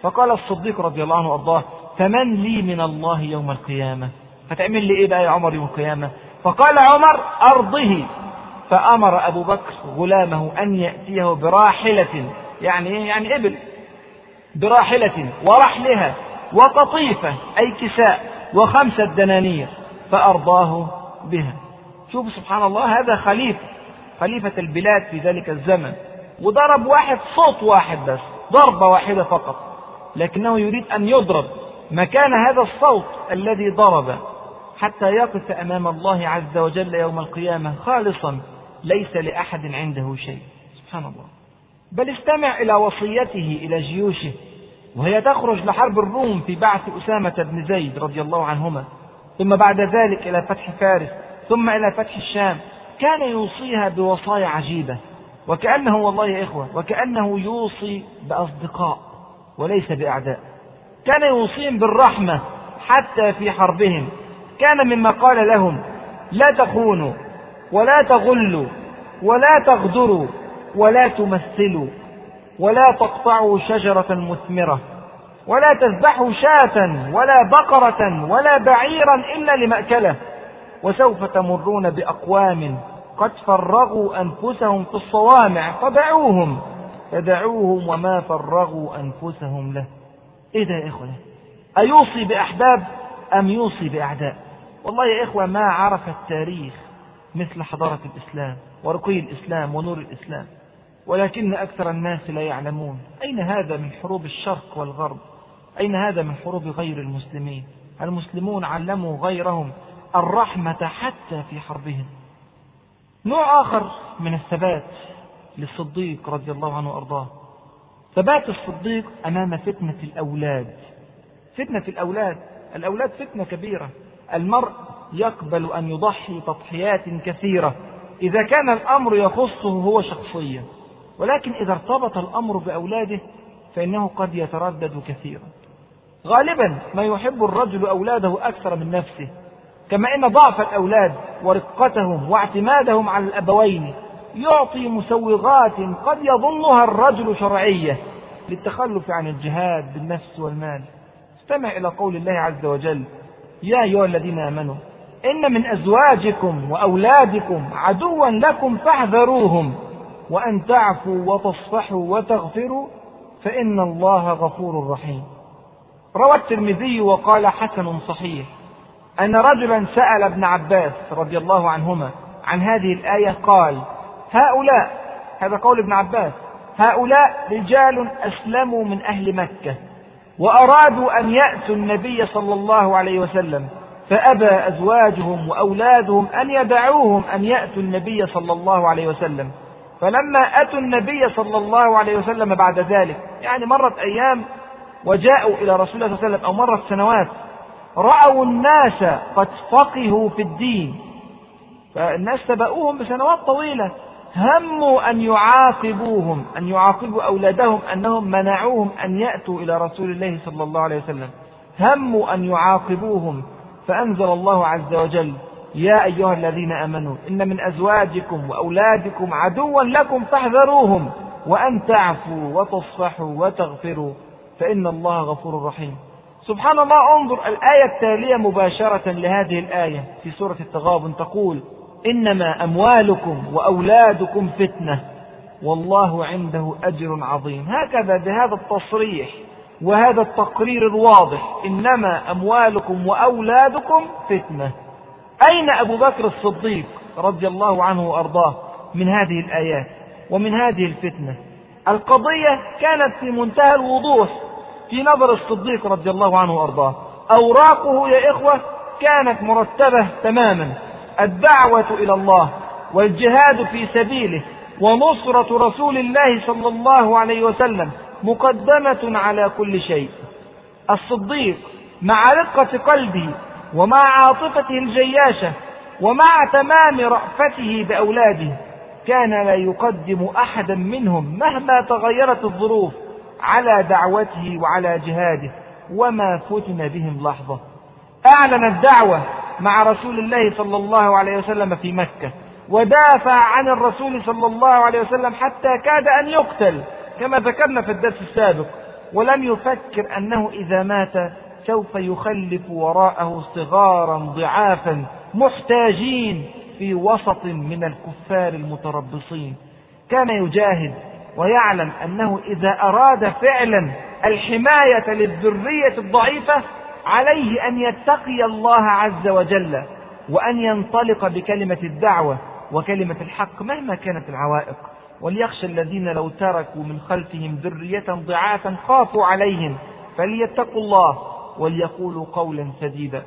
فقال الصديق رضي الله عنه وأرضاه: فمن لي من الله يوم القيامة؟ هتعمل لي إيه بقى يا عمر يوم القيامة؟ فقال عمر: أرضه. فأمر أبو بكر غلامه أن يأتيه براحلة، يعني إيه؟ يعني إبل، براحلة ورحلها وقطيفة أي كساء وخمسة دنانير، فأرضاه بها. شوف سبحان الله، هذا خليفة خليفة البلاد في ذلك الزمن، وضرب واحد صوت واحد بس، ضربة واحدة فقط، لكنه يريد أن يضرب مكان هذا الصوت الذي ضرب، حتى يقف أمام الله عز وجل يوم القيامة خالصا ليس لأحد عنده شيء. سبحان الله. بل استمع إلى وصيته إلى جيوشه وهي تخرج لحرب الروم في بعث أسامة بن زيد رضي الله عنهما، ثم بعد ذلك إلى فتح فارس، ثم إلى فتح الشام. كان يوصيها بوصايا عجيبة، وكأنه والله يا إخوة وكأنه يوصي بأصدقاء وليس بأعداء. كان يوصيهم بالرحمة حتى في حربهم. كان مما قال لهم: لا تخونوا ولا تغلوا ولا تغدروا ولا تمثلوا ولا تقطعوا شجرة مثمرة ولا تذبحوا شاة ولا بقرة ولا بعيرا إلا لمأكله، وسوف تمرون بأقوام قد فرغوا أنفسهم في الصوامع فدعوهم فدعوهم وما فرغوا أنفسهم له. إيه ده يا إخوة؟ أيوصي بأحباب أم يوصي بأعداء؟ والله يا إخوة ما عرف التاريخ مثل حضارة الإسلام ورقي الإسلام ونور الإسلام، ولكن أكثر الناس لا يعلمون. أين هذا من حروب الشرق والغرب؟ أين هذا من حروب غير المسلمين؟ المسلمون علموا غيرهم الرحمة حتى في حربهم. نوع آخر من الثبات للصديق رضي الله عنه وأرضاه، ثبات الصديق أمام فتنة الأولاد. فتنة الأولاد الأولاد فتنة كبيرة. المرء يقبل أن يضحي تضحيات كثيرة إذا كان الأمر يخصه هو شخصيا، ولكن إذا ارتبط الأمر بأولاده فإنه قد يتردد كثيرا. غالبا ما يحب الرجل أولاده أكثر من نفسه، كما إن ضعف الأولاد ورقتهم واعتمادهم على الأبوين يعطي مسوغات قد يظنها الرجل شرعية للتخلف عن الجهاد بالنفس والمال. استمع إلى قول الله عز وجل: يا أيها الذين آمنوا إن من أزواجكم وأولادكم عدوا لكم فاحذروهم وأن تعفوا وتصفحوا وتغفروا فإن الله غفور رحيم. روى الترمذي وقال حسن صحيح أن رجلا سأل ابن عباس رضي الله عنهما عن هذه الآية، قال: هؤلاء، هذا قول ابن عباس، هؤلاء رجال أسلموا من أهل مكة وأرادوا أن يأتوا النبي صلى الله عليه وسلم، فأبى أزواجهم وأولادهم أن يدعوهم أن يأتوا النبي صلى الله عليه وسلم. فلما أتوا النبي صلى الله عليه وسلم بعد ذلك، يعني مرت أيام وجاءوا إلى رسول الله صلى الله عليه وسلم أو مرت سنوات، رأوا الناس قد فقهوا في الدين، فالناس سبقوهم بسنوات طويلة، هموا أن يعاقبوهم أن يعاقبوا أولادهم أنهم منعوهم أن يأتوا إلى رسول الله صلى الله عليه وسلم، هموا أن يعاقبوهم، فأنزل الله عز وجل: يا أيها الذين آمنوا إن من أزواجكم وأولادكم عدوا لكم فاحذروهم وأن تعفوا وتصفحوا وتغفروا فإن الله غفور رحيم. سبحان الله. انظر الآية التالية مباشرة لهذه الآية في سورة التغابن تقول: إنما أموالكم وأولادكم فتنة والله عنده أجر عظيم. هكذا بهذا التصريح وهذا التقرير الواضح: إنما أموالكم وأولادكم فتنة. أين أبو بكر الصديق رضي الله عنه وأرضاه من هذه الآيات ومن هذه الفتنة؟ القضية كانت في منتهى الوضوح في نظر الصديق رضي الله عنه وأرضاه. أوراقه يا إخوة كانت مرتبة تماما: الدعوة إلى الله والجهاد في سبيله ونصرة رسول الله صلى الله عليه وسلم مقدمة على كل شيء. الصديق مع رقة قلبه ومع عاطفته الجياشة ومع تمام رأفته بأولاده كان لا يقدم أحدا منهم مهما تغيرت الظروف على دعوته وعلى جهاده، وما فتن بهم لحظة. أعلن الدعوة مع رسول الله صلى الله عليه وسلم في مكة، ودافع عن الرسول صلى الله عليه وسلم حتى كاد أن يقتل كما ذكرنا في الدرس السابق، ولم يفكر أنه إذا مات سوف يخلف وراءه صغارا ضعافا محتاجين في وسط من الكفار المتربصين. كان يجاهد ويعلم أنه إذا أراد فعلا الحماية للذرية الضعيفة عليه أن يتقي الله عز وجل وأن ينطلق بكلمة الدعوة وكلمة الحق مهما كانت العوائق. وليخشى الذين لو تركوا من خلفهم ذرية ضعافا خافوا عليهم فليتقوا الله وليقولوا قولا سديدا.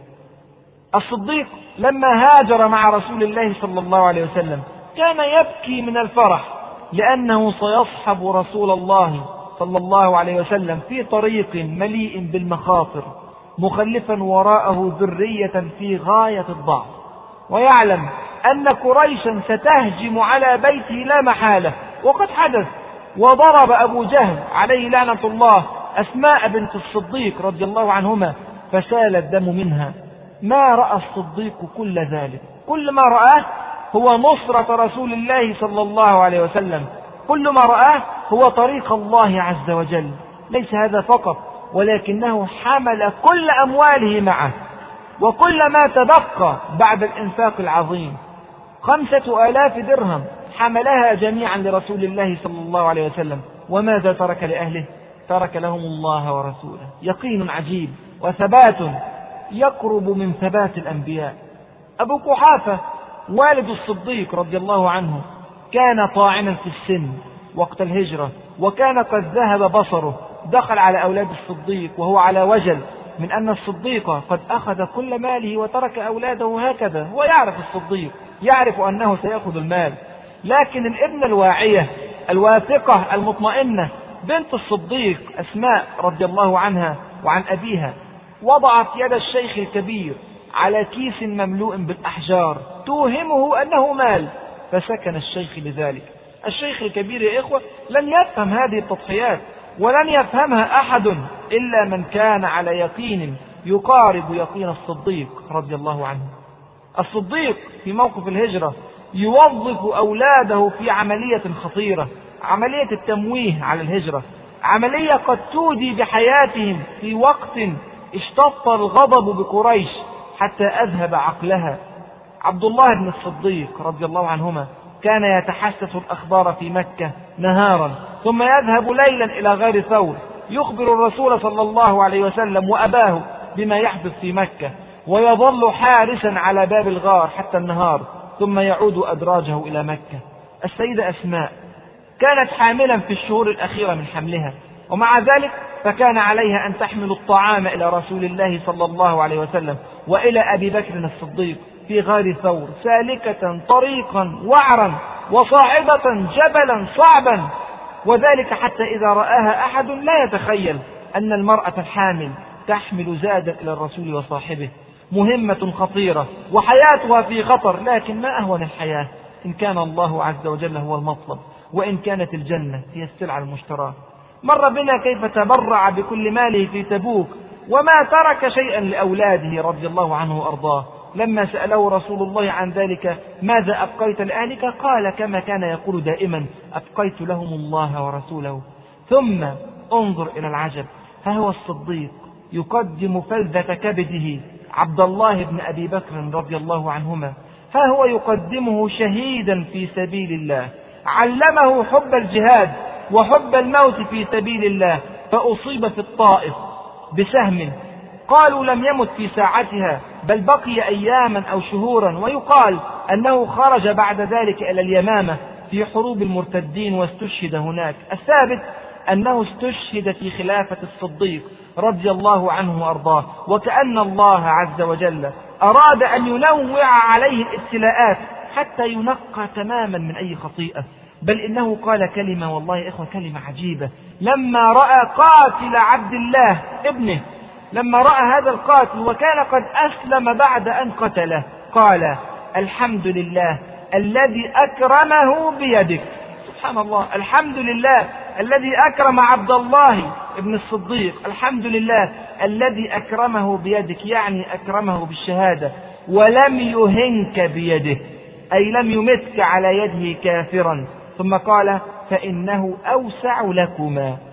الصديق لما هاجر مع رسول الله صلى الله عليه وسلم كان يبكي من الفرح لأنه سيصحب رسول الله صلى الله عليه وسلم في طريق مليء بالمخاطر مخلفا وراءه ذرية في غاية الضعف، ويعلم أن قريشا ستهجم على بيته لا محالة، وقد حدث. وضرب أبو جهل عليه لعنة الله أسماء بنت الصديق رضي الله عنهما فسال الدم منها. ما رأى الصديق كل ذلك، كل ما رآه هو نصرة رسول الله صلى الله عليه وسلم، كل ما رآه هو طريق الله عز وجل. ليس هذا فقط، ولكنه حمل كل أمواله معه وكل ما تبقى بعد الإنفاق العظيم، خمسة آلاف درهم حملها جميعا لرسول الله صلى الله عليه وسلم. وماذا ترك لأهله؟ ترك لهم الله ورسوله. يقين عجيب وثبات يقرب من ثبات الأنبياء. أبو قحافة والد الصديق رضي الله عنه كان طاعنا في السن وقت الهجرة، وكان قد ذهب بصره. دخل على أولاد الصديق وهو على وجل من أن الصديق قد أخذ كل ماله وترك أولاده هكذا. هو يعرف الصديق، يعرف أنه سيأخذ المال، لكن الابن الواعية الواثقة المطمئنة بنت الصديق أسماء رضي الله عنها وعن أبيها وضعت يد الشيخ الكبير على كيس مملوء بالأحجار توهمه أنه مال، فسكن الشيخ لذلك. الشيخ الكبير يا إخوة لن يفهم هذه التضحيات، ولن يفهمها أحد إلا من كان على يقين يقارب يقين الصديق رضي الله عنه. الصديق في موقف الهجرة يوظف أولاده في عملية خطيرة، عملية التمويه على الهجرة، عملية قد تودي بحياتهم في وقت اشتط الغضب بقريش حتى أذهب عقلها. عبد الله بن الصديق رضي الله عنهما كان يتحسس الأخبار في مكة نهارا، ثم يذهب ليلا إلى غار ثور يخبر الرسول صلى الله عليه وسلم وأباه بما يحدث في مكة، ويظل حارسا على باب الغار حتى النهار، ثم يعود أدراجه إلى مكة. السيدة أسماء كانت حاملا في الشهور الأخيرة من حملها، ومع ذلك فكان عليها أن تحمل الطعام إلى رسول الله صلى الله عليه وسلم وإلى أبي بكر الصديق في غار ثور، سالكة طريقا وعرا وصاعدة جبلا صعبا، وذلك حتى إذا رآها أحد لا يتخيل أن المرأة الحامل تحمل زادا إلى الرسول وصاحبه. مهمة خطيرة وحياتها في خطر، لكن ما أهون الحياة إن كان الله عز وجل هو المطلب، وإن كانت الجنة هي السلعة المشتراه. مر بنا كيف تبرع بكل ماله في تبوك وما ترك شيئا لأولاده رضي الله عنه وأرضاه. لما سأله رسول الله عن ذلك ماذا أبقيت لأهلك؟ قال كما كان يقول دائما أبقيت لهم الله ورسوله. ثم انظر إلى العجب، ها هو الصديق يقدم فلذة كبده عبد الله بن أبي بكر رضي الله عنهما، ها هو يقدمه شهيدا في سبيل الله، علمه حب الجهاد وحب الموت في سبيل الله، فأصيب في الطائف بسهم، قالوا لم يمت في ساعتها بل بقي أياما أو شهورا، ويقال أنه خرج بعد ذلك إلى اليمامة في حروب المرتدين واستشهد هناك. الثابت أنه استشهد في خلافة الصديق رضي الله عنه وأرضاه، وكأن الله عز وجل أراد أن ينوع عليه الابتلاءات حتى ينقى تماما من أي خطيئة. بل إنه قال كلمة والله يا إخوة كلمة عجيبة، لما رأى قاتل عبد الله ابنه، لما رأى هذا القاتل وكان قد أسلم بعد أن قتله، قال الحمد لله الذي أكرمه بيدك. سبحان الله، الحمد لله الذي أكرم عبد الله ابن الصديق، الحمد لله الذي أكرمه بيدك، يعني أكرمه بالشهادة ولم يهنك بيده، أي لم يمتك على يده كافرا. ثم قال فإنه أوسع لكما،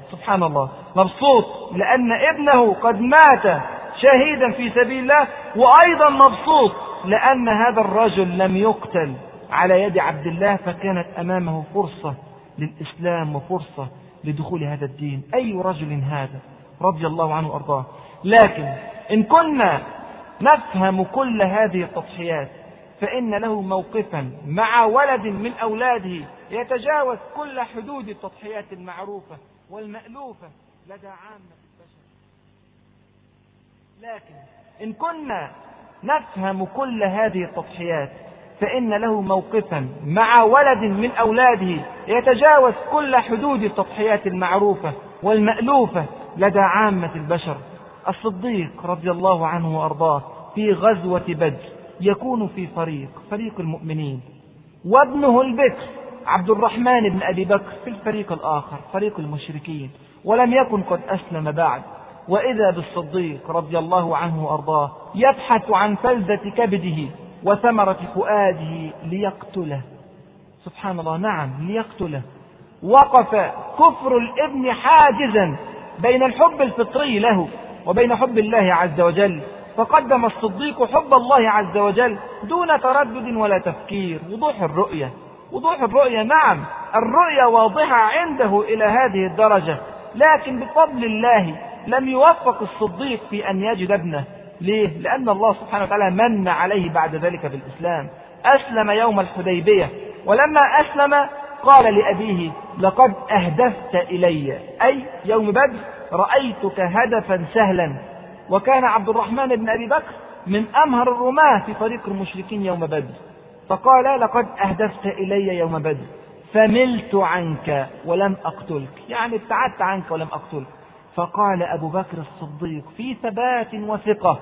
سبحان الله، مبسوط لأن ابنه قد مات شهيدا في سبيل الله، وأيضا مبسوط لأن هذا الرجل لم يقتل على يد عبد الله، فكانت أمامه فرصة للإسلام وفرصة لدخول هذا الدين. أي رجل هذا رضي الله عنه وأرضاه. لكن إن كنا نفهم كل هذه التضحيات فإن له موقفا مع ولد من أولاده يتجاوز كل حدود التضحيات المعروفة والمألوفة لدى عامة البشر. لكن إن كنا نفهم كل هذه التضحيات فإن له موقفا مع ولد من أولاده يتجاوز كل حدود التضحيات المعروفة والمألوفة لدى عامة البشر. الصديق رضي الله عنه وأرضاه في غزوة بدر يكون في فريق فريق المؤمنين، وابنه البكر عبد الرحمن بن أبي بكر في الفريق الآخر فريق المشركين، ولم يكن قد أسلم بعد. وإذا بالصديق رضي الله عنه وأرضاه يبحث عن فلذة كبده وثمرة فؤاده ليقتله. سبحان الله، نعم ليقتله. وقف كفر الابن حاجزا بين الحب الفطري له وبين حب الله عز وجل، فقدم الصديق حب الله عز وجل دون تردد ولا تفكير. وضوح الرؤية، وضوح الرؤية، نعم الرؤية واضحة عنده إلى هذه الدرجة، لكن بفضل الله لم يوفق الصديق في أن يجد ابنه. ليه؟ لأن الله سبحانه وتعالى من عليه بعد ذلك بالإسلام. أسلم يوم الحديبية، ولما أسلم قال لأبيه: لقد أهدفت إلي، أي يوم بدر رأيتك هدفا سهلا. وكان عبد الرحمن بن أبي بكر من أمهر الرماة في طريق المشركين يوم بدر، فقال: لقد أهدفت إلي يوم بدر فملت عنك ولم أقتلك، يعني ابتعدت عنك ولم أقتلك. فقال أبو بكر الصديق في ثبات وثقة: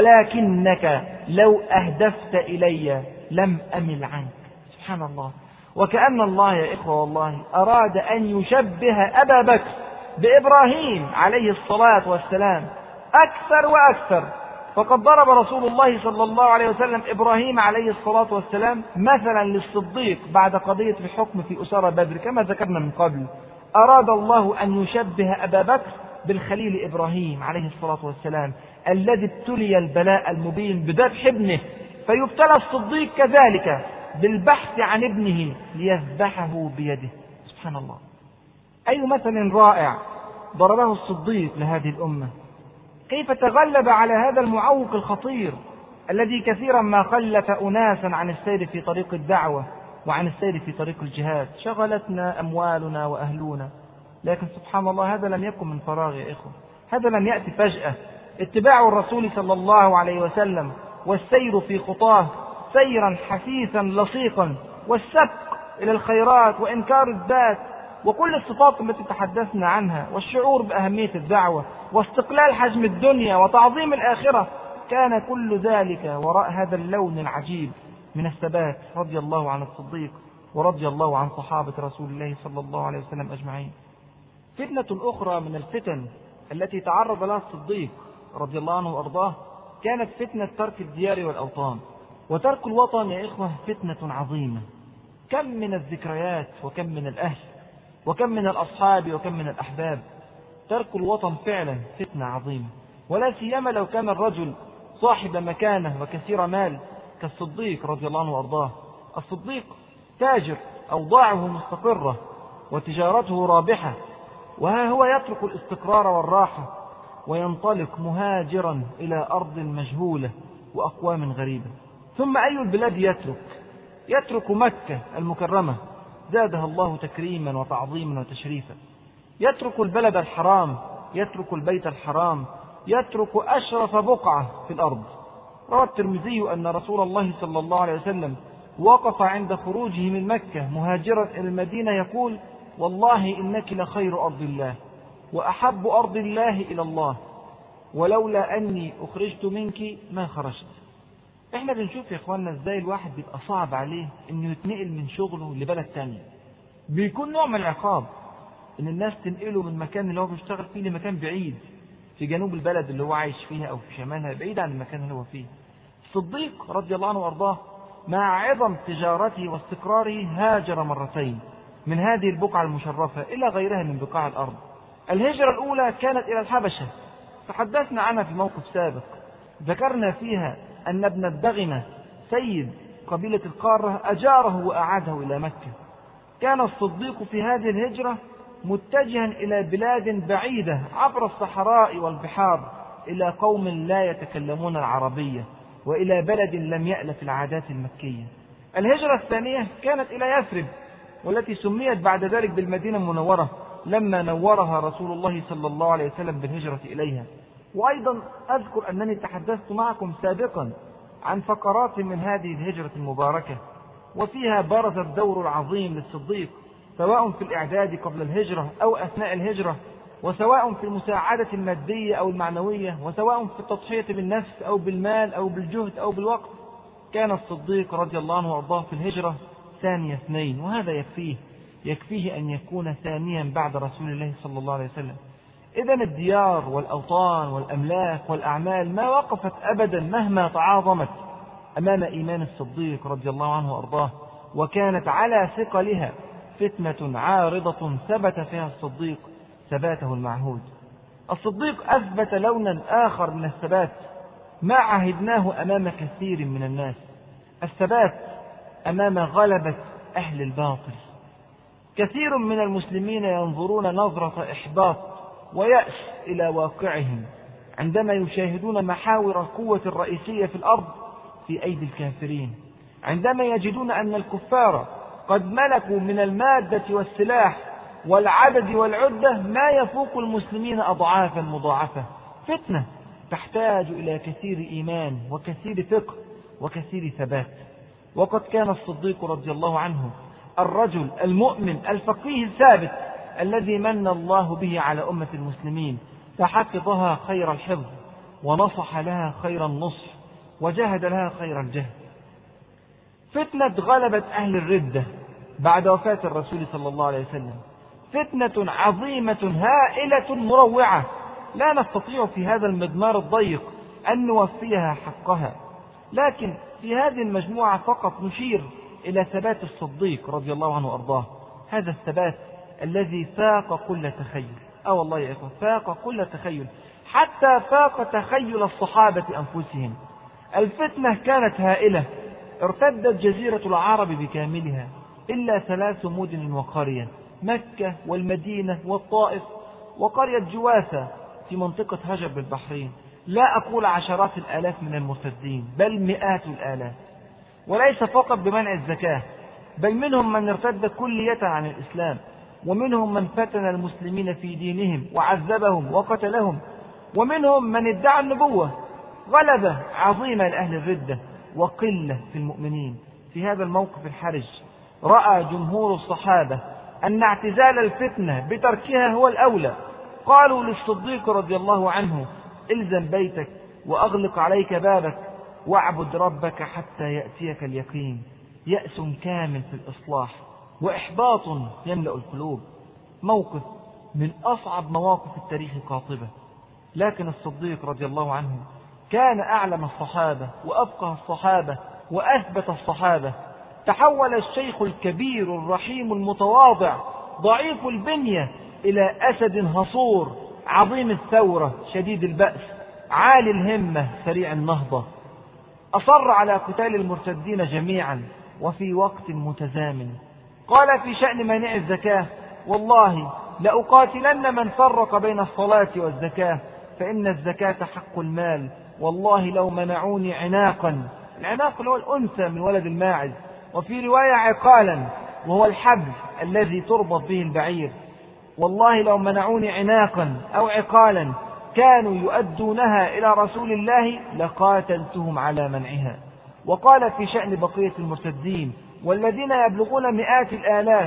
ولكنك لو أهدفت إلي لم أمل عنك. سبحان الله. وكأن الله يا إخوة والله أراد أن يشبه أبا بكر بإبراهيم عليه الصلاة والسلام أكثر وأكثر. فقد ضرب رسول الله صلى الله عليه وسلم إبراهيم عليه الصلاة والسلام مثلا للصديق بعد قضية الحكم في أسارى بدر كما ذكرنا من قبل. أراد الله أن يشبه أبا بكر بالخليل إبراهيم عليه الصلاة والسلام الذي ابتلي البلاء المبين بذبح ابنه، فيبتلى الصديق كذلك بالبحث عن ابنه ليذبحه بيده. سبحان الله. أي مثل رائع ضربه الصديق لهذه الأمة، كيف تغلب على هذا المعوق الخطير الذي كثيرا ما خلف أناسا عن السير في طريق الدعوة وعن السير في طريق الجهاد. شغلتنا أموالنا وأهلنا، لكن سبحان الله هذا لم يكن من فراغ يا إخوة، هذا لم يأتي فجأة. اتباع الرسول صلى الله عليه وسلم والسير في خطاه سيرا حثيثا لصيقا، والسبق إلى الخيرات وإنكار الذات وكل الصفات التي تحدثنا عنها، والشعور بأهمية الدعوة واستقلال حجم الدنيا وتعظيم الآخرة، كان كل ذلك وراء هذا اللون العجيب من الثبات. رضي الله عن الصديق ورضي الله عن صحابة رسول الله صلى الله عليه وسلم أجمعين. فتنة أخرى من الفتن التي تعرض لها الصديق رضي الله عنه وأرضاه كانت فتنة ترك الديار والأوطان. وترك الوطن يا إخوة فتنة عظيمة. كم من الذكريات وكم من الأهل وكم من الأصحاب وكم من الأحباب. ترك الوطن فعلا فتنة عظيمة، ولا سيما لو كان الرجل صاحب مكانة وكثير مال كالصديق رضي الله عنه وأرضاه. الصديق تاجر أوضاعه مستقرة وتجارته رابحة، وها هو يترك الاستقرار والراحة وينطلق مهاجرا إلى أرض مجهولة وأقوام غريبة. ثم أي البلاد يترك؟ يترك مكة المكرمة زادها الله تكريما وتعظيما وتشريفا، يترك البلد الحرام، يترك البيت الحرام، يترك أشرف بقعة في الأرض. روى الترمذي أن رسول الله صلى الله عليه وسلم وقف عند خروجه من مكة مهاجرا إلى المدينة يقول: والله إنك لخير أرض الله وأحب أرض الله إلى الله، ولولا أني أخرجت منك ما خرجت. احنا بنشوف يا اخواننا ازاي الواحد بيبقى صعب عليه انه يتنقل من شغله لبلد تاني. بيكون نوع من العقاب ان الناس تنقله من مكان اللي هو بيشتغل فيه لمكان بعيد في جنوب البلد اللي هو عايش فيها او في شمالها، بعيد عن المكان اللي هو فيه. الصديق رضي الله عنه وارضاه مع عظم تجارته واستقراره هاجر مرتين من هذه البقعة المشرفة الى غيرها من بقاع الارض. الهجرة الأولى كانت إلى الحبشة، تحدثنا عنها في موقف سابق، ذكرنا فيها أن ابن الدغنة سيد قبيلة القارة أجاره وأعاده إلى مكة. كان الصديق في هذه الهجرة متجها إلى بلاد بعيدة عبر الصحراء والبحار، إلى قوم لا يتكلمون العربية، وإلى بلد لم يألف العادات المكية. الهجرة الثانية كانت إلى يثرب، والتي سميت بعد ذلك بالمدينة المنورة لما نورها رسول الله صلى الله عليه وسلم بالهجرة إليها. وأيضا أذكر أنني تحدثت معكم سابقا عن فقرات من هذه الهجرة المباركة، وفيها برز الدور العظيم للصديق، سواء في الإعداد قبل الهجرة أو أثناء الهجرة، وسواء في المساعدة المادية أو المعنوية، وسواء في التضحية بالنفس أو بالمال أو بالجهد أو بالوقت. كان الصديق رضي الله عنه وأرضاه في الهجرة ثاني اثنين، وهذا يكفيه يكفيه أن يكون ثانيا بعد رسول الله صلى الله عليه وسلم. إذن الديار والأوطان والأملاك والأعمال ما وقفت أبدا مهما تعاظمت أمام إيمان الصديق رضي الله عنه وأرضاه، وكانت على ثقلها فتنة عارضة ثبت فيها الصديق ثباته المعهود. الصديق أثبت لونا آخر من الثبات ما عهدناه أمام كثير من الناس، الثبات أمام غلبة أهل الباطل. كثير من المسلمين ينظرون نظرة إحباط ويأس إلى واقعهم عندما يشاهدون محاور القوة الرئيسية في الأرض في أيدي الكافرين، عندما يجدون أن الكفار قد ملكوا من المادة والسلاح والعدد والعدة ما يفوق المسلمين أضعافا مضاعفة. فتنة تحتاج إلى كثير إيمان وكثير فقه وكثير ثبات. وقد كان الصديق رضي الله عنه الرجل المؤمن الفقيه الثابت الذي من الله به على أمة المسلمين، فحفظها خير الحفظ ونصح لها خير النصح وجاهد لها خير الجهد. فتنة غلبت أهل الردة بعد وفاة الرسول صلى الله عليه وسلم، فتنة عظيمة هائلة مروعة لا نستطيع في هذا المضمار الضيق أن نوفيها حقها، لكن في هذه المجموعة فقط نشير إلى ثبات الصديق رضي الله عنه وأرضاه، هذا الثبات الذي فاق كل تخيل. أو والله يا إخوة فاق كل تخيل، حتى فاق تخيل الصحابة أنفسهم. الفتنة كانت هائلة، ارتدت جزيرة العرب بكاملها إلا ثلاث مدن وقرية، مكة والمدينة والطائف وقرية جواسة في منطقة هجر بالبحرين. لا أقول عشرات الآلاف من المرتدين، بل مئات الآلاف. وليس فقط بمنع الزكاة، بل منهم من ارتد كلية عن الإسلام، ومنهم من فتن المسلمين في دينهم وعذبهم وقتلهم، ومنهم من ادعى النبوة. غلبة عظيمة لأهل الردة وقلة في المؤمنين. في هذا الموقف الحرج رأى جمهور الصحابة أن اعتزال الفتنة بتركها هو الأولى. قالوا للصديق رضي الله عنه: الزم بيتك وأغلق عليك بابك واعبد ربك حتى يأتيك اليقين. يأس كامل في الإصلاح وإحباط يملأ القلوب. موقف من أصعب مواقف التاريخ قاطبة، لكن الصديق رضي الله عنه كان أعلم الصحابة وأفقه الصحابة وأثبت الصحابة. تحول الشيخ الكبير الرحيم المتواضع ضعيف البنية إلى أسد هصور عظيم الثورة شديد البأس عالي الهمة سريع النهضة. أصر على قتال المرتدين جميعا وفي وقت متزامن. قال في شأن مانع الزكاة: والله لأقاتلن من فرق بين الصلاة والزكاة، فإن الزكاة حق المال، والله لو منعوني عناقا، العناق هو الأنثى من ولد الماعز، وفي رواية عقالا وهو الحبل الذي تربط به البعير، والله لو منعوني عناقا أو عقالا كانوا يؤدونها إلى رسول الله لقاتلتهم على منعها. وقال في شأن بقية المرتدين والذين يبلغون مئات الآلاف: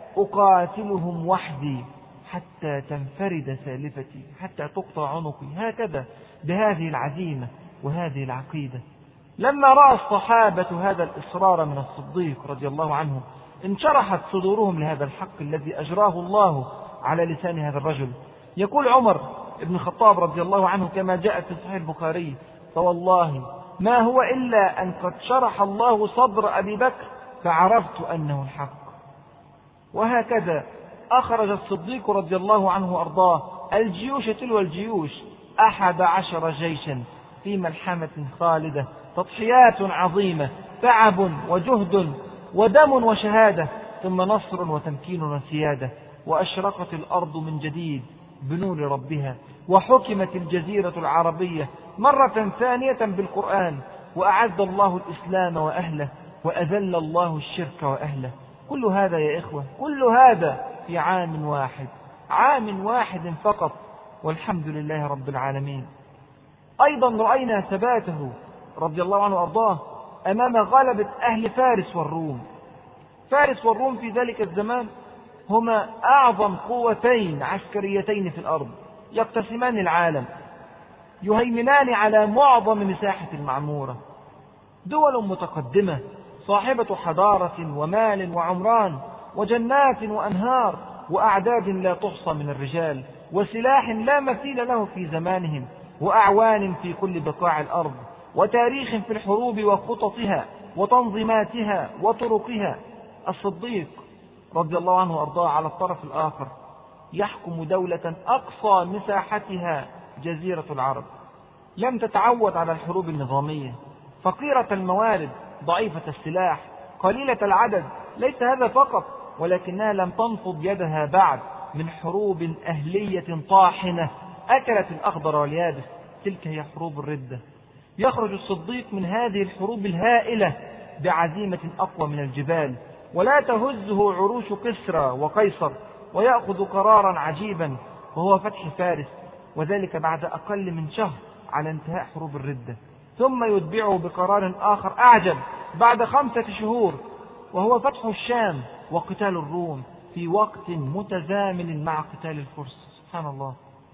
أقاتلهم وحدي حتى تنفرد سالفتي، حتى تقطع عنقي، هكذا بهذه العزيمة وهذه العقيدة. لما رأى الصحابة هذا الإصرار من الصديق رضي الله عنه انشرحت صدورهم لهذا الحق الذي أجراه الله على لسان هذا الرجل. يقول عمر بن الخطاب رضي الله عنه كما جاء في صحيح البخاري: فوالله ما هو إلا أن قد شرح الله صدر أبي بكر فعرفت أنه الحق. وهكذا أخرج الصديق رضي الله عنه وأرضاه الجيوش تلو الجيوش، أحد عشر جيشا في ملحمة خالدة، تضحيات عظيمة، تعب وجهد ودم وشهادة، ثم نصر وتمكين وسيادة، وأشرقت الأرض من جديد بنور ربها، وحكمت الجزيرة العربية مرة ثانية بالقرآن، وأعز الله الإسلام وأهله، وأذل الله الشرك وأهله. كل هذا يا إخوة، كل هذا في عام واحد، عام واحد فقط، والحمد لله رب العالمين. أيضا رأينا ثباته رضي الله عنه وأرضاه أمام غلبة أهل فارس والروم. فارس والروم في ذلك الزمان هما أعظم قوتين عسكريتين في الأرض، يقتسمان العالم، يهيمنان على معظم مساحة المعمورة، دول متقدمة صاحبة حضارة ومال وعمران وجنات وأنهار وأعداد لا تحصى من الرجال، وسلاح لا مثيل له في زمانهم، وأعوان في كل بقاع الأرض، وتاريخ في الحروب وخططها وتنظيماتها وطرقها. الصديق رضي الله عنه وأرضاه على الطرف الآخر يحكم دولة أقصى مساحتها جزيرة العرب، لم تتعود على الحروب النظامية، فقيرة الموارد، ضعيفة السلاح، قليلة العدد. ليس هذا فقط، ولكنها لم تنفض يدها بعد من حروب أهلية طاحنة أكلت الأخضر واليابس، تلك هي حروب الردة. يخرج الصديق من هذه الحروب الهائلة بعزيمة أقوى من الجبال، ولا تهزه عروش كسرى وقيصر، ويأخذ قرارا عجيبا وهو فتح فارس، وذلك بعد أقل من شهر على انتهاء حروب الردة، ثم يتبعه بقرار آخر أعجب بعد خمسة شهور وهو فتح الشام وقتال الروم في وقت متزامن مع قتال الفرس. سبحان الله.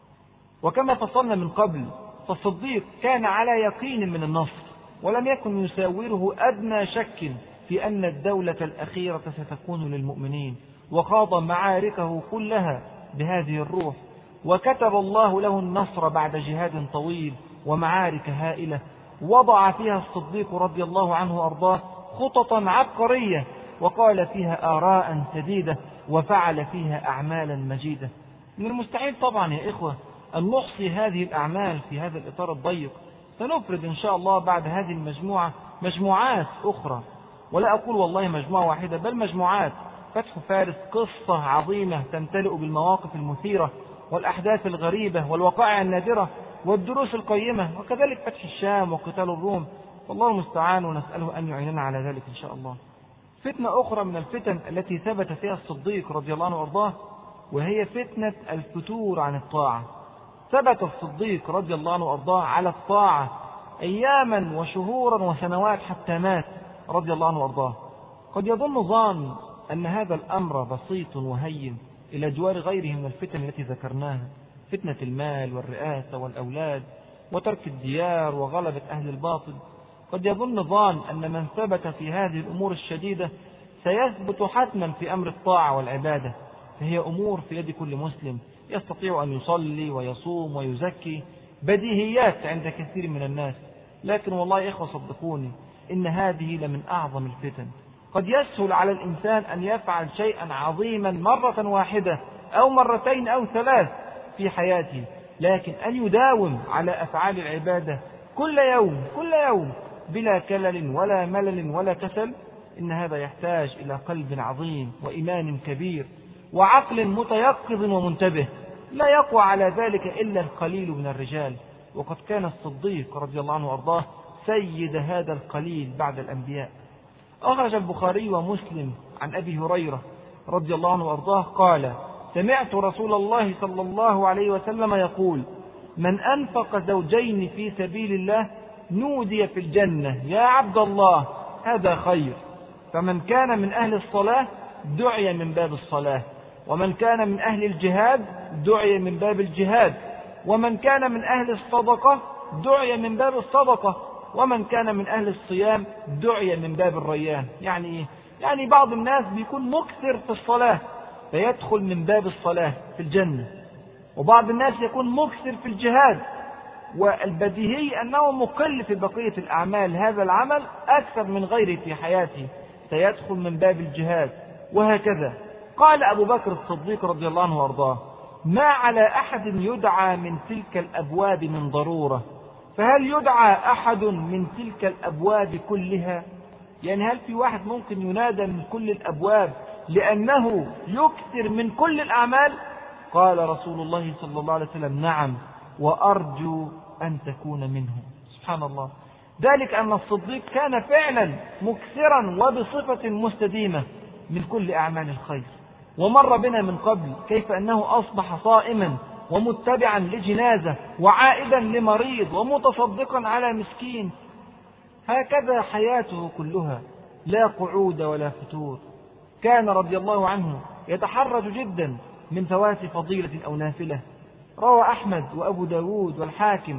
وكما فصلنا من قبل، فالصديق كان على يقين من النصر، ولم يكن يساوره أدنى شك في أن الدولة الأخيرة ستكون للمؤمنين، وخاض معاركه كلها بهذه الروح، وكتب الله له النصر بعد جهاد طويل ومعارك هائلة وضع فيها الصديق رضي الله عنه وأرضاه خططا عبقرية، وقال فيها آراء سديدة، وفعل فيها أعمالا مجيدة. من المستحيل طبعا يا إخوة أن نحصي هذه الأعمال في هذا الإطار الضيق، سنفرد إن شاء الله بعد هذه المجموعة مجموعات أخرى، ولا أقول والله مجموعة واحدة بل مجموعات. فتح فارس قصة عظيمة تمتلئ بالمواقف المثيرة والأحداث الغريبة والوقائع النادرة والدروس القيمة، وكذلك فتح الشام وقتال الروم، والله المستعان، ونسأله أن يعيننا على ذلك إن شاء الله. فتنة أخرى من الفتن التي ثبت فيها الصديق رضي الله عنه وأرضاه، وهي فتنة الفتور عن الطاعة. ثبت الصديق رضي الله عنه وأرضاه على الطاعة أياما وشهورا وسنوات حتى مات رضي الله عنه وأرضاه. قد يظن ظان أن هذا الأمر بسيط وهين إلى جوار غيره من الفتن التي ذكرناها، فتنة المال والرئاسة والأولاد وترك الديار وغلبة أهل الباطل. قد يظن ظان أن من ثبت في هذه الأمور الشديدة سيثبت حتما في أمر الطاعة والعبادة، فهي أمور في يد كل مسلم يستطيع أن يصلي ويصوم ويزكي، بديهيات عند كثير من الناس. لكن والله يا إخوة صدقوني إن هذه لمن أعظم الفتن. قد يسهل على الإنسان أن يفعل شيئا عظيما مرة واحدة أو مرتين أو ثلاث في حياته، لكن أن يداوم على أفعال العبادة كل يوم كل يوم بلا كلل ولا ملل ولا كسل، إن هذا يحتاج إلى قلب عظيم وإيمان كبير وعقل متيقظ ومنتبه، لا يقوى على ذلك إلا القليل من الرجال. وقد كان الصديق رضي الله عنه وأرضاه سيد هذا القليل بعد الأنبياء. أخرج البخاري ومسلم عن أبي هريرة رضي الله عنه وأرضاه قال: سمعت رسول الله صلى الله عليه وسلم يقول: من أنفق زوجين في سبيل الله نودي في الجنة يا عبد الله هذا خير. فمن كان من أهل الصلاة دعي من باب الصلاة، ومن كان من أهل الجهاد دعي من باب الجهاد، ومن كان من أهل الصدقة دعي من باب الصدقة، ومن كان من أهل الصيام دعي من باب الريان. يعني إيه؟ يعني بعض الناس بيكون مكثر في الصلاة فيدخل من باب الصلاة في الجنة، وبعض الناس يكون مكثر في الجهاد والبديهي أنه مقل في بقية الأعمال، هذا العمل أكثر من غيره في حياته سيدخل من باب الجهاد، وهكذا. قال أبو بكر الصديق رضي الله عنه وارضاه: ما على أحد يدعى من تلك الأبواب من ضرورة، فهل يدعى أحد من تلك الأبواب كلها؟ يعني هل في واحد ممكن ينادى من كل الأبواب لأنه يكثر من كل الأعمال؟ قال رسول الله صلى الله عليه وسلم: نعم، وأرجو أن تكون منه. سبحان الله. ذلك أن الصديق كان فعلا مكثرا وبصفة مستديمة من كل أعمال الخير. ومر بنا من قبل كيف أنه أصبح صائما ومتبعا لجنازة وعائدا لمريض ومتصدقا على مسكين. هكذا حياته كلها، لا قعود ولا فتور. كان رضي الله عنه يتحرج جدا من فوات فضيلة أو نافلة. روى أحمد وأبو داود والحاكم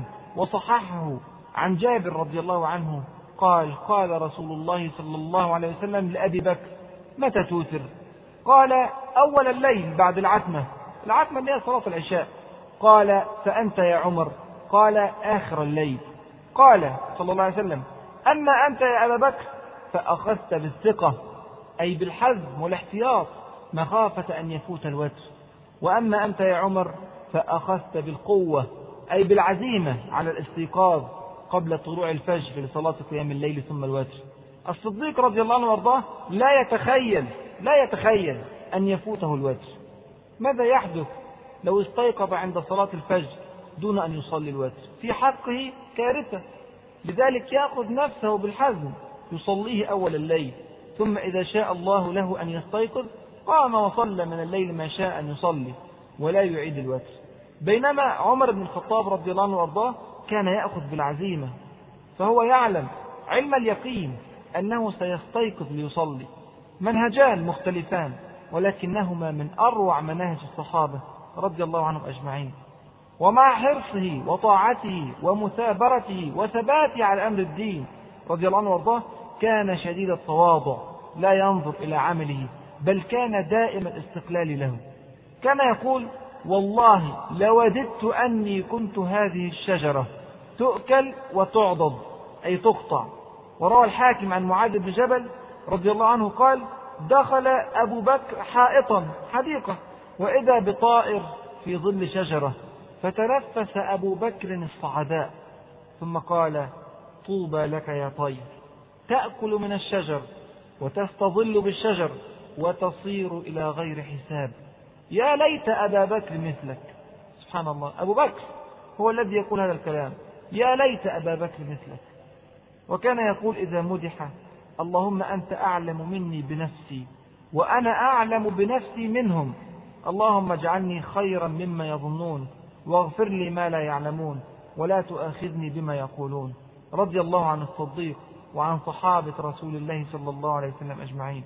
وصححه عن جابر رضي الله عنه قال: قال رسول الله صلى الله عليه وسلم لأبي بكر: متى توتر؟ قال: أول الليل بعد العتمة. العتمة اللي هي صلاة العشاء. قال: فأنت يا عمر؟ قال: آخر الليل. قال صلى الله عليه وسلم: أما أنت يا أبا بكر فأخذت بالثقة، أي بالحزم والاحتياط مخافة أن يفوت الوتر، وأما أنت يا عمر فأخذت بالقوة، أي بالعزيمة على الاستيقاظ قبل طلوع الفجر لصلاة قيام الليل ثم الوتر. الصديق رضي الله عنه وارضاه لا يتخيل لا يتخيل أن يفوته الوتر. ماذا يحدث لو استيقظ عند صلاة الفجر دون أن يصلي الوتر؟ في حقه كارثة. لذلك يأخذ نفسه بالحزم، يصليه أول الليل، ثم إذا شاء الله له أن يستيقظ قام وصلى من الليل ما شاء أن يصلي ولا يعيد الوتر. بينما عمر بن الخطاب رضي الله عنه وارضاه كان يأخذ بالعزيمة، فهو يعلم علم اليقين أنه سيستيقظ ليصلي. منهجان مختلفان، ولكنهما من أروع مناهج الصحابة رضي الله عنهم أجمعين. ومع حرصه وطاعته ومثابرته وثباته على أمر الدين رضي الله عنه وارضاه كان شديد التواضع، لا ينظر إلى عمله، بل كان دائم الاستقلال له. كان يقول: والله لوددت أني كنت هذه الشجرة تؤكل وتعضد، أي تقطع. وروى الحاكم عن معاذ بن جبل رضي الله عنه قال: دخل أبو بكر حائطا حديقة وإذا بطائر في ظل شجرة، فتنفس أبو بكر الصعداء ثم قال: طوبى لك يا طير، تأكل من الشجر وتستظل بالشجر وتصير إلى غير حساب. يا ليت أبا بكر مثلك. سبحان الله، أبو بكر هو الذي يقول هذا الكلام: يا ليت أبا بكر مثلك. وكان يقول إذا مدح: اللهم أنت أعلم مني بنفسي وأنا أعلم بنفسي منهم، اللهم اجعلني خيرا مما يظنون واغفر لي ما لا يعلمون ولا تؤاخذني بما يقولون. رضي الله عن الصديق وعن صحابة رسول الله صلى الله عليه وسلم أجمعين.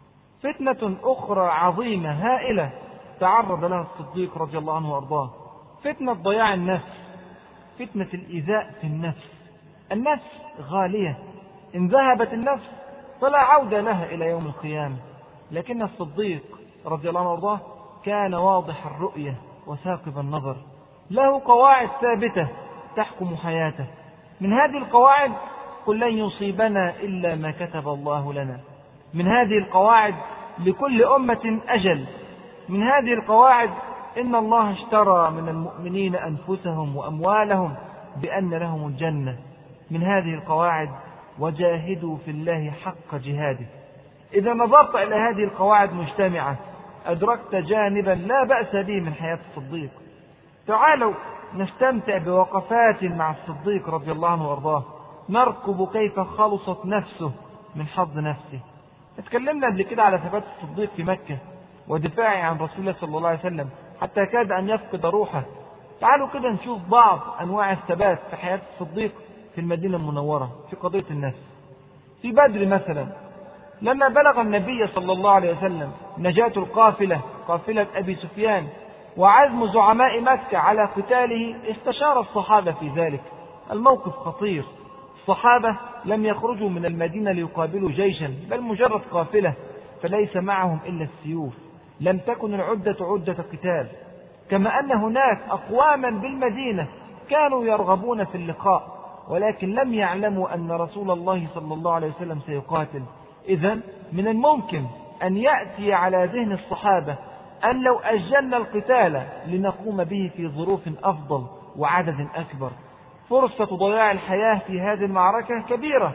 فتنة أخرى عظيمة هائلة تعرض لها الصديق رضي الله عنه وأرضاه، فتنة ضياع النفس، فتنة الإيذاء في النفس. النفس غالية، إن ذهبت النفس فلا عودة لها إلى يوم القيامة. لكن الصديق رضي الله عنه وأرضاه كان واضح الرؤية وثاقب النظر، له قواعد ثابتة تحكم حياته. من هذه القواعد: قل لن يصيبنا إلا ما كتب الله لنا. من هذه القواعد: لكل أمة أجل. من هذه القواعد: إن الله اشترى من المؤمنين أنفسهم وأموالهم بأن لهم الجنة. من هذه القواعد: وجاهدوا في الله حق جهاده. إذا نظرت إلى هذه القواعد مجتمعة أدركت جانبا لا بأس به من حياة الصديق. تعالوا نستمتع بوقفات مع الصديق رضي الله عنه وأرضاه، نركب كيف خلصت نفسه من حظ نفسه. اتكلمنا قبل كده على ثبات الصديق في مكة ودفاعه عن رسول الله صلى الله عليه وسلم حتى كاد أن يفقد روحه. تعالوا كده نشوف بعض أنواع الثبات في حياة الصديق في المدينة المنورة في قضية النفس. في بدر مثلا، لما بلغ النبي صلى الله عليه وسلم نجاة القافلة، قافلة أبي سفيان، وعزم زعماء مكة على قتاله، استشار الصحابة في ذلك. الموقف خطير، الصحابة لم يخرجوا من المدينة ليقابلوا جيشا، بل مجرد قافلة، فليس معهم إلا السيوف، لم تكن العدة عدة قتال. كما أن هناك أقواما بالمدينة كانوا يرغبون في اللقاء، ولكن لم يعلموا أن رسول الله صلى الله عليه وسلم سيقاتل. إذن من الممكن أن يأتي على ذهن الصحابة أن لو أجلنا القتال لنقوم به في ظروف أفضل وعدد أكبر. فرصة ضياع الحياة في هذه المعركة كبيرة،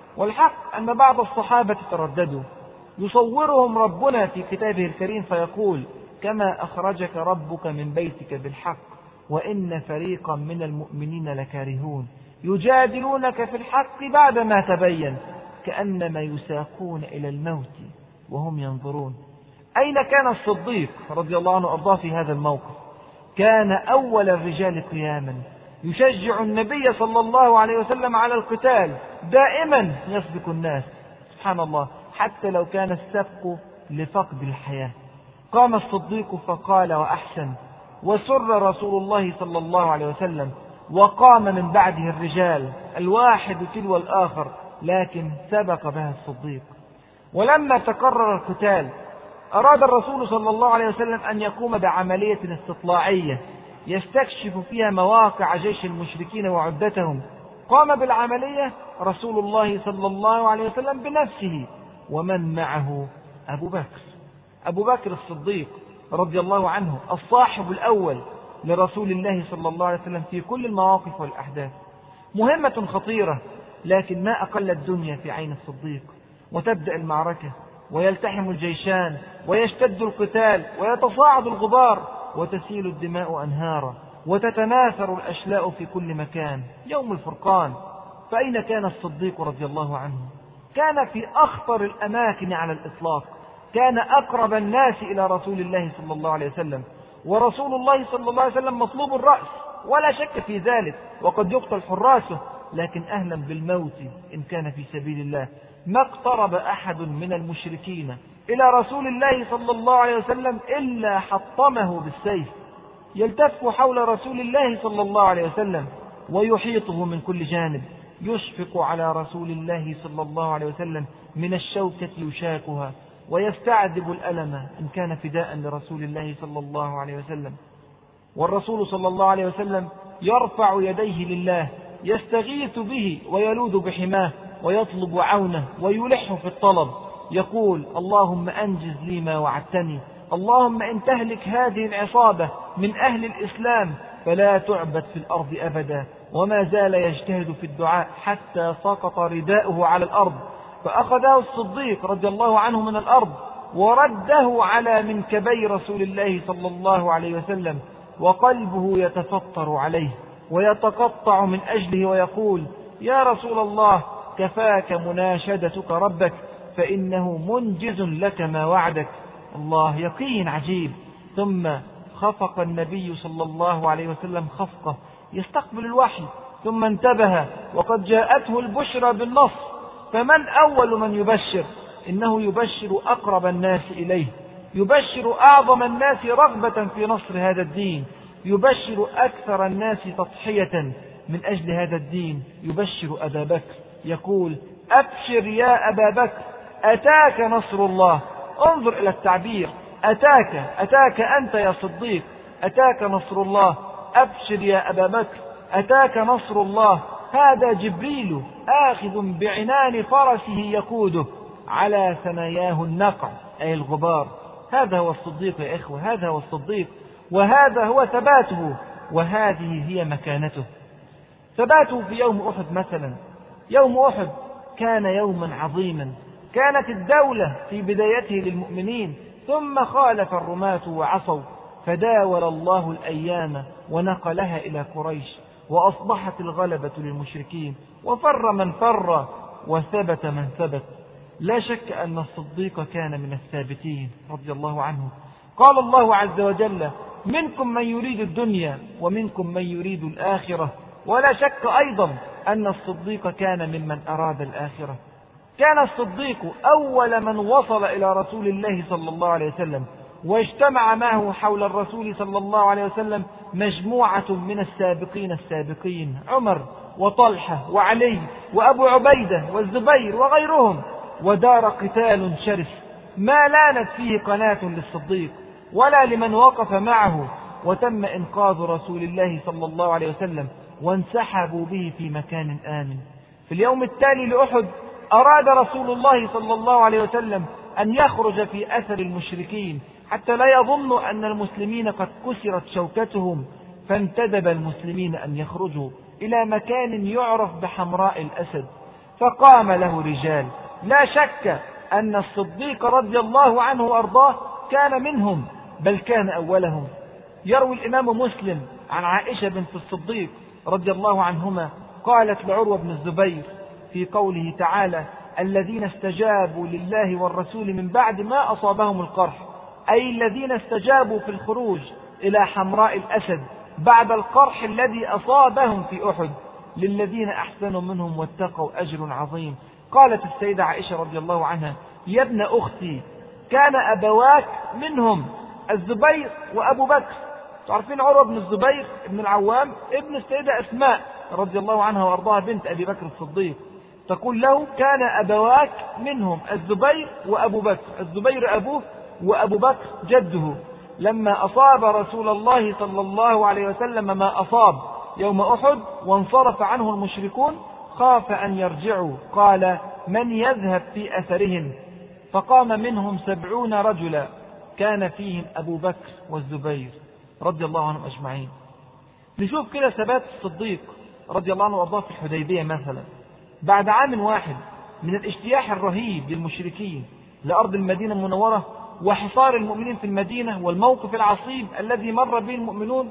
والحق أن بعض الصحابة ترددوا. يصورهم ربنا في كتابه الكريم فيقول: كما أخرجك ربك من بيتك بالحق وإن فريقا من المؤمنين لكارهون يجادلونك في الحق بعدما تبين كأنما يساقون إلى الموت وهم ينظرون. أين كان الصديق رضي الله عنه وأرضاه في هذا الموقف؟ كان أول الرجال قياما، يشجع النبي صلى الله عليه وسلم على القتال، دائما يسبق الناس، سبحان الله، حتى لو كان السبق لفقد الحياة. قام الصديق فقال وأحسن، وسر رسول الله صلى الله عليه وسلم، وقام من بعده الرجال الواحد تلو الآخر، لكن سبق بها الصديق. ولما تكرر القتال أراد الرسول صلى الله عليه وسلم أن يقوم بعملية استطلاعية يستكشف فيها مواقع جيش المشركين وعدتهم. قام بالعملية رسول الله صلى الله عليه وسلم بنفسه، ومن معه أبو بكر أبو بكر الصديق رضي الله عنه، الصاحب الأول لرسول الله صلى الله عليه وسلم في كل المواقف والأحداث. مهمة خطيرة، لكن ما أقل الدنيا في عين الصديق. وتبدأ المعركة ويلتحم الجيشان ويشتد القتال ويتصاعد الغبار وتسيل الدماء أنهارا وتتناثر الأشلاء في كل مكان. يوم الفرقان، فأين كان الصديق رضي الله عنه؟ كان في أخطر الأماكن على الإطلاق، كان أقرب الناس إلى رسول الله صلى الله عليه وسلم، ورسول الله صلى الله عليه وسلم مطلوب الرأس ولا شك في ذلك، وقد يقتل حراسه، لكن أهلا بالموت إن كان في سبيل الله. ما اقترب أحد من المشركين إلى رسول الله صلى الله عليه وسلم إلا حطمه بالسيف، يلتف حول رسول الله صلى الله عليه وسلم ويحيطه من كل جانب، يشفق على رسول الله صلى الله عليه وسلم من الشوكة يشاكها، ويستعذب الألم إن كان فداء لرسول الله صلى الله عليه وسلم. والرسول صلى الله عليه وسلم يرفع يديه لله، يستغيث به ويلوذ بحماه ويطلب عونه ويلح في الطلب، يقول: اللهم أنجز لي ما وعدتني، اللهم إن تهلك هذه العصابة من أهل الإسلام فلا تعبد في الأرض أبدا. وما زال يجتهد في الدعاء حتى سقط رداؤه على الأرض، فأخذه الصديق رضي الله عنه من الأرض ورده على منكبي رسول الله صلى الله عليه وسلم، وقلبه يتفطر عليه ويتقطع من أجله ويقول: يا رسول الله، كفاك مناشدتك ربك فإنه منجز لك ما وعدك. الله، يقين عجيب. ثم خفق النبي صلى الله عليه وسلم خفقه يستقبل الوحي، ثم انتبه وقد جاءته البشرى بالنصر. فمن أول من يبشر؟ إنه يبشر أقرب الناس إليه، يبشر أعظم الناس رغبة في نصر هذا الدين، يبشر أكثر الناس تضحية من أجل هذا الدين، يبشر أبا بكر، يقول: أبشر يا أبا بكر، أتاك نصر الله. انظر إلى التعبير، أتاك أتاك أنت يا صديق، أتاك نصر الله. أبشر يا أبا بكر، أتاك نصر الله. هذا جبريل آخذ بعنان فرسه يقوده، على ثناياه النقع أي الغبار. هذا هو الصديق يا إخوة، هذا هو الصديق، وهذا هو ثباته، وهذه هي مكانته. ثباته في يوم أحد مثلا. يوم أحد كان يوما عظيما، كانت الدولة في بدايته للمؤمنين، ثم خالف الرماة وعصوا، فداول الله الأيام ونقلها إلى قريش، وأصبحت الغلبة للمشركين، وفر من فر وثبت من ثبت. لا شك أن الصديق كان من الثابتين رضي الله عنه. قال الله عز وجل: منكم من يريد الدنيا ومنكم من يريد الآخرة. ولا شك أيضا أن الصديق كان ممن أراد الآخرة. كان الصديق أول من وصل إلى رسول الله صلى الله عليه وسلم، واجتمع معه حول الرسول صلى الله عليه وسلم مجموعة من السابقين السابقين، عمر وطلحة وعلي وأبو عبيدة والزبير وغيرهم، ودار قتال شرس ما لانت فيه قناة للصديق ولا لمن وقف معه، وتم إنقاذ رسول الله صلى الله عليه وسلم، وانسحبوا به في مكان آمن. في اليوم التالي لأحد أراد رسول الله صلى الله عليه وسلم أن يخرج في أثر المشركين حتى لا يظن أن المسلمين قد كسرت شوكتهم، فانتدب المسلمين أن يخرجوا إلى مكان يعرف بحمراء الأسد، فقام له رجال لا شك أن الصديق رضي الله عنه وأرضاه كان منهم، بل كان أولهم. يروي الإمام مسلم عن عائشة بنت الصديق رضي الله عنهما قالت لعروة بن الزبير في قوله تعالى: الذين استجابوا لله والرسول من بعد ما أصابهم القرح، أي الذين استجابوا في الخروج إلى حمراء الأسد بعد القرح الذي أصابهم في أحد، للذين أحسنوا منهم واتقوا أجر عظيم. قالت السيدة عائشة رضي الله عنها: يا ابن أختي، كان أبواك منهم الزبير وأبو بكر. تعرفين عروة بن الزبير ابن العوام ابن السيدة أسماء رضي الله عنها وأرضاها بنت أبي بكر الصديق، تقول له: كان أبواك منهم الزبير وأبو بكر، الزبير أبوه وأبو بكر جده. لما أصاب رسول الله صلى الله عليه وسلم ما أصاب يوم أحد وانصرف عنه المشركون خاف أن يرجعوا، قال: من يذهب في أثرهم؟ فقام منهم سبعون رجلا كان فيهم أبو بكر والزبير رضي الله عنهم أجمعين. نشوف كده ثبات الصديق رضي الله عنه وأرضاه في الحديبية مثلا، بعد عام واحد من الاجتياح الرهيب للمشركين لأرض المدينة المنورة وحصار المؤمنين في المدينة والموقف العصيب الذي مر به المؤمنون،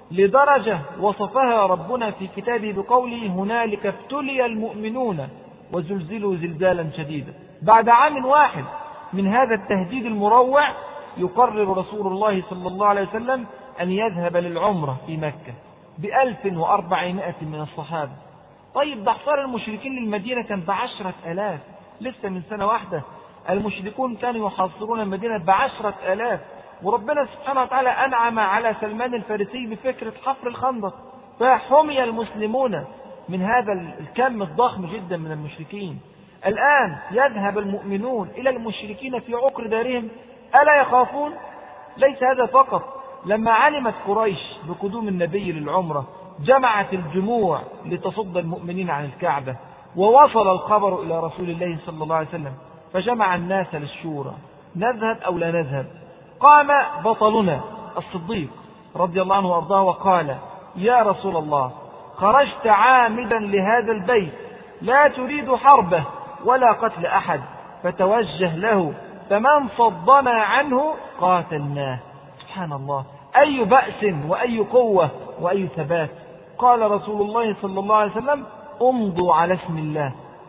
لدرجة وصفها ربنا في كتابه بقوله: هنالك ابتلي المؤمنون وزلزلوا زلزالا شديدا. بعد عام واحد من هذا التهديد المروع يقرر رسول الله صلى الله عليه وسلم أن يذهب للعمرة في مكة بألف وأربعمائة من الصحابة. طيب، ده حصار المشركين للمدينة كان بعشرة آلاف، لسه من سنة واحدة المشركون كانوا يحاصرون المدينة بعشرة آلاف، وربنا سبحانه وتعالى أنعم على سلمان الفارسي بفكرة حفر الخندق، فحمي المسلمون من هذا الكم الضخم جدا من المشركين. الآن يذهب المؤمنون إلى المشركين في عقر دارهم، ألا يخافون؟ ليس هذا فقط، لما علمت قريش بقدوم النبي للعمرة جمعت الجموع لتصد المؤمنين عن الكعبة، ووصل الخبر إلى رسول الله صلى الله عليه وسلم فجمع الناس للشورى: نذهب أو لا نذهب؟ قام بطلنا الصديق رضي الله عنه وأرضاه وقال: يا رسول الله، خرجت عامدا لهذا البيت لا تريد حربه ولا قتل أحد، فتوجه له، فمن صدنا عنه قاتلناه. سبحان الله، أي بأس وأي قوة وأي ثبات. قال رسول الله صلى الله عليه وسلم: امضوا على اسم الله.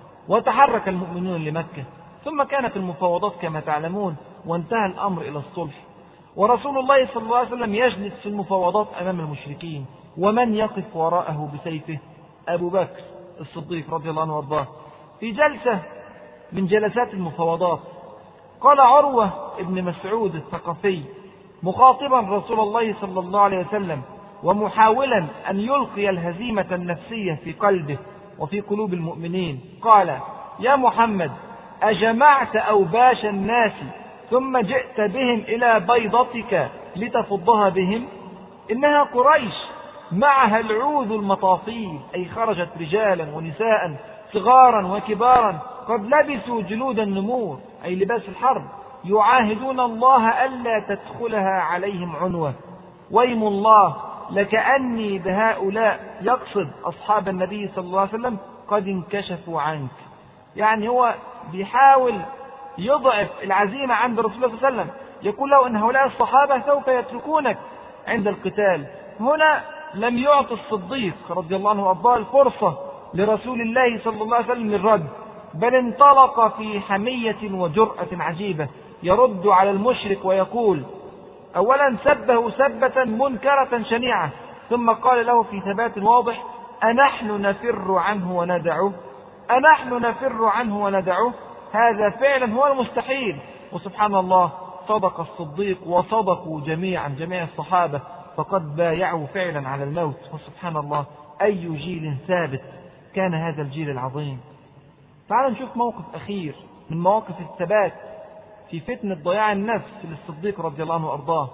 وتحرك المؤمنون لمكة، ثم كانت المفاوضات كما تعلمون، وانتهى الأمر إلى الصلح، ورسول الله صلى الله عليه وسلم يجلس في المفاوضات أمام المشركين، ومن يقف وراءه بسيفه؟ أبو بكر الصديق رضي الله عنه وارضاه. في جلسة من جلسات المفاوضات قال عروة ابن مسعود الثقفي مخاطبا رسول الله صلى الله عليه وسلم ومحاولا أن يلقي الهزيمة النفسية في قلبه وفي قلوب المؤمنين، قال: يا محمد، أجمعت أوباش الناس ثم جئت بهم إلى بيضتك لتفضها بهم؟ إنها قريش معها العوذ المطافيل، أي خرجت رجالا ونساء صغارا وكبارا قد لبسوا جلود النمور، أي لباس الحرب، يعاهدون الله ألا تدخلها عليهم عنوة. ويم الله لكأني بهؤلاء، يقصد أصحاب النبي صلى الله عليه وسلم، قد انكشفوا عنك. يعني هو بيحاول يضعف العزيمة عند رسول الله صلى الله عليه وسلم، يقول له إن هؤلاء الصحابة سوف يتركونك عند القتال. هنا لم يعطي الصديق رضي الله عنه وأرضاه الفرصة لرسول الله صلى الله عليه وسلم للرد، بل انطلق في حمية وجرأة عجيبة يرد على المشرك ويقول: أولا سبه سبة منكرة شنيعة، ثم قال له في ثبات واضح: أنحن نفر عنه وندعه؟ أنحن نفر عنه وندعه؟ هذا فعلا هو المستحيل. وسبحان الله، صدق الصديق وصدقوا جميعا جميع الصحابة، فقد بايعوا فعلا على الموت. وسبحان الله، أي جيل ثابت كان هذا الجيل العظيم. تعالوا نشوف موقف أخير من مواقف الثبات في فتنة ضياع النفس للصديق رضي الله عنه وأرضاه.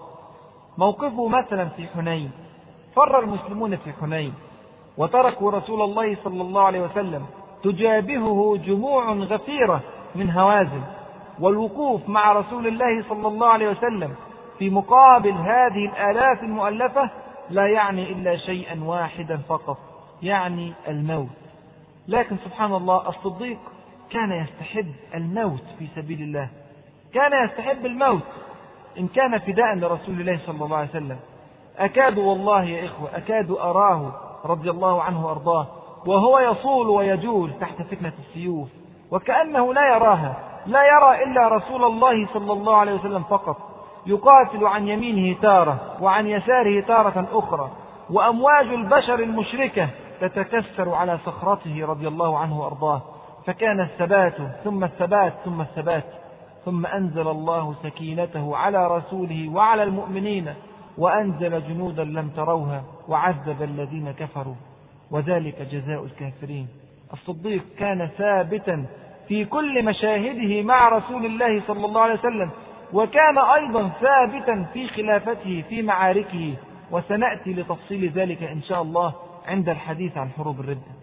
موقفه مثلا في حنين، فر المسلمون في حنين وتركوا رسول الله صلى الله عليه وسلم تجابهه جموع غفيرة من هوازن، والوقوف مع رسول الله صلى الله عليه وسلم في مقابل هذه الآلاف المؤلفة لا يعني إلا شيئا واحدا فقط، يعني الموت. لكن سبحان الله الصديق كان يستحب الموت في سبيل الله، كان يستحب الموت إن كان فداء لرسول الله صلى الله عليه وسلم. أكاد والله يا إخوة أكاد أراه رضي الله عنه وأرضاه وهو يصول ويجول تحت فتنة السيوف، وكأنه لا يراها، لا يرى إلا رسول الله صلى الله عليه وسلم فقط، يقاتل عن يمينه تارة وعن يساره تارة أخرى، وأمواج البشر المشركة تتكسر على صخرته رضي الله عنه وأرضاه. فكان الثبات ثم الثبات ثم الثبات، ثم أنزل الله سكينته على رسوله وعلى المؤمنين، وأنزل جنودا لم تروها وعذب الذين كفروا، وذلك جزاء الكافرين. الصديق كان ثابتا في كل مشاهده مع رسول الله صلى الله عليه وسلم، وكان أيضا ثابتا في خلافته في معاركه، وسنأتي لتفصيل ذلك إن شاء الله عند الحديث عن حروب الردة.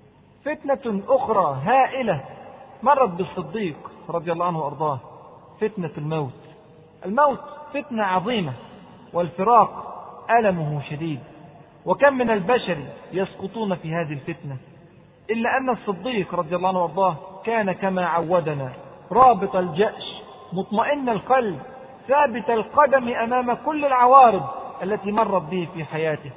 فتنة أخرى هائلة مرت بالصديق رضي الله عنه وأرضاه، فتنة الموت. الموت فتنة عظيمة، والفراق ألمه شديد، وكم من البشر يسقطون في هذه الفتنة، إلا أن الصديق رضي الله عنه وأرضاه كان كما عودنا رابط الجأش، مطمئن القلب، ثابت القدم أمام كل العوارض التي مرت به في حياته.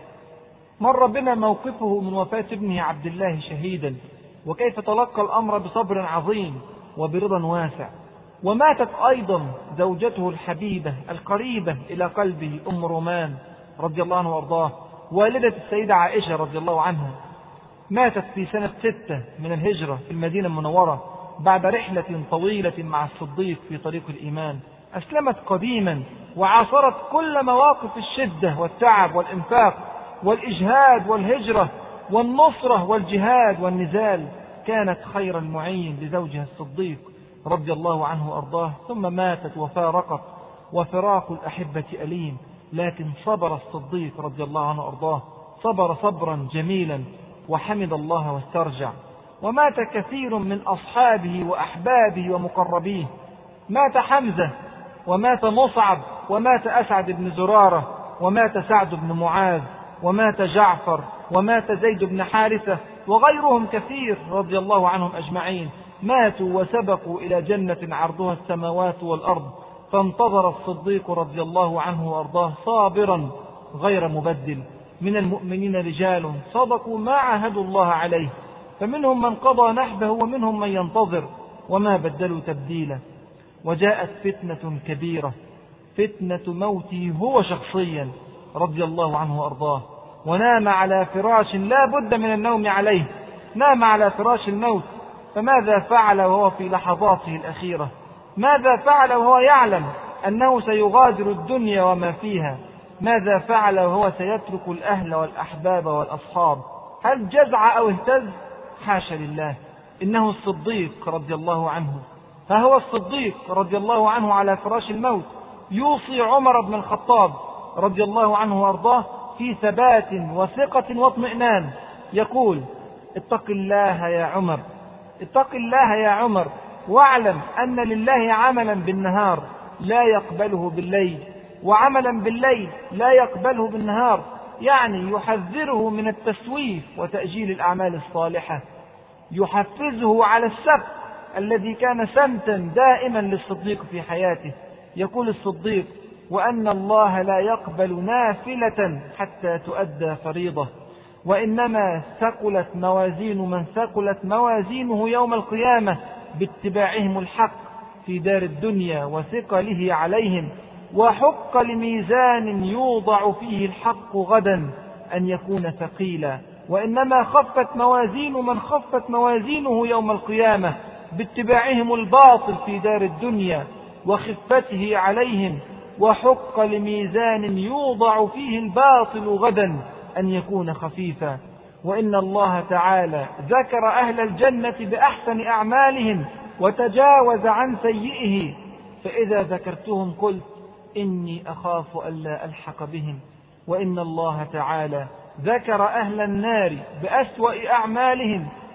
مر بنا موقفه من وفاة ابنه عبد الله شهيدا، وكيف تلقى الأمر بصبر عظيم وبرضا واسع. وماتت أيضا زوجته الحبيبة القريبة إلى قلبه أم رومان رضي الله عنه وأرضاه، والدة السيدة عائشة رضي الله عنها. ماتت في سنة ستة من الهجرة في المدينة المنورة بعد رحلة طويلة مع الصديق في طريق الإيمان. أسلمت قديما وعاصرت كل مواقف الشدة والتعب والإنفاق والإجهاد والهجرة والنصرة والجهاد والنزال، كانت خير المعين لزوجها الصديق رضي الله عنه وأرضاه. ثم ماتت وفارقت، وفراق الأحبة أليم، لكن صبر الصديق رضي الله عنه وأرضاه، صبر صبرا جميلا وحمد الله واسترجع. ومات كثير من أصحابه وأحبابه ومقربيه، مات حمزة، ومات مصعب، ومات أسعد بن زرارة، ومات سعد بن معاذ، ومات جعفر، ومات زيد بن حارثة، وغيرهم كثير رضي الله عنهم أجمعين، ماتوا وسبقوا إلى جنة عرضها السماوات والأرض. فانتظر الصديق رضي الله عنه وأرضاه صابرا غير مبدل. من المؤمنين رجال صدقوا ما عاهدوا الله عليه، فمنهم من قضى نحبه ومنهم من ينتظر، وما بدلوا تبديلا. وجاءت فتنة كبيرة، فتنة موته هو شخصيا رضي الله عنه وأرضاه، ونام على فراش لا بد من النوم عليه، نام على فراش الموت. فماذا فعل وهو في لحظاته الأخيرة؟ ماذا فعل وهو يعلم أنه سيغادر الدنيا وما فيها؟ ماذا فعل وهو سيترك الأهل والأحباب والأصحاب؟ هل جزع أو اهتز؟ حاشا لله، إنه الصديق رضي الله عنه. فهو الصديق رضي الله عنه على فراش الموت يوصي عمر بن الخطاب رضي الله عنه وارضاه في ثبات وثقة واطمئنان، يقول: اتق الله يا عمر، اتق الله يا عمر، واعلم أن لله عملا بالنهار لا يقبله بالليل، وعملا بالليل لا يقبله بالنهار. يعني يحذره من التسويف وتأجيل الأعمال الصالحة، يحفزه على السبت الذي كان سمتا دائما للصديق في حياته. يقول الصديق: وأن الله لا يقبل نافلة حتى تؤدى فريضة، وإنما ثقلت موازين من ثقلت موازينه يوم القيامة باتباعهم الحق في دار الدنيا وثقله عليهم، وحق لميزان يوضع فيه الحق غدا أن يكون ثقيلا، وإنما خفت موازين من خفت موازينه يوم القيامة باتباعهم الباطل في دار الدنيا وخفته عليهم، وحق لميزان يوضع فيه الباطل غدا أن يكون خفيفا. وإن الله تعالى ذكر أهل الجنة بأحسن أعمالهم وتجاوز عن سيئه، فإذا ذكرتهم قلت إني أخاف ألا ألحق بهم. وإن الله تعالى ذكر أهل النار بأسوأ أعمالهم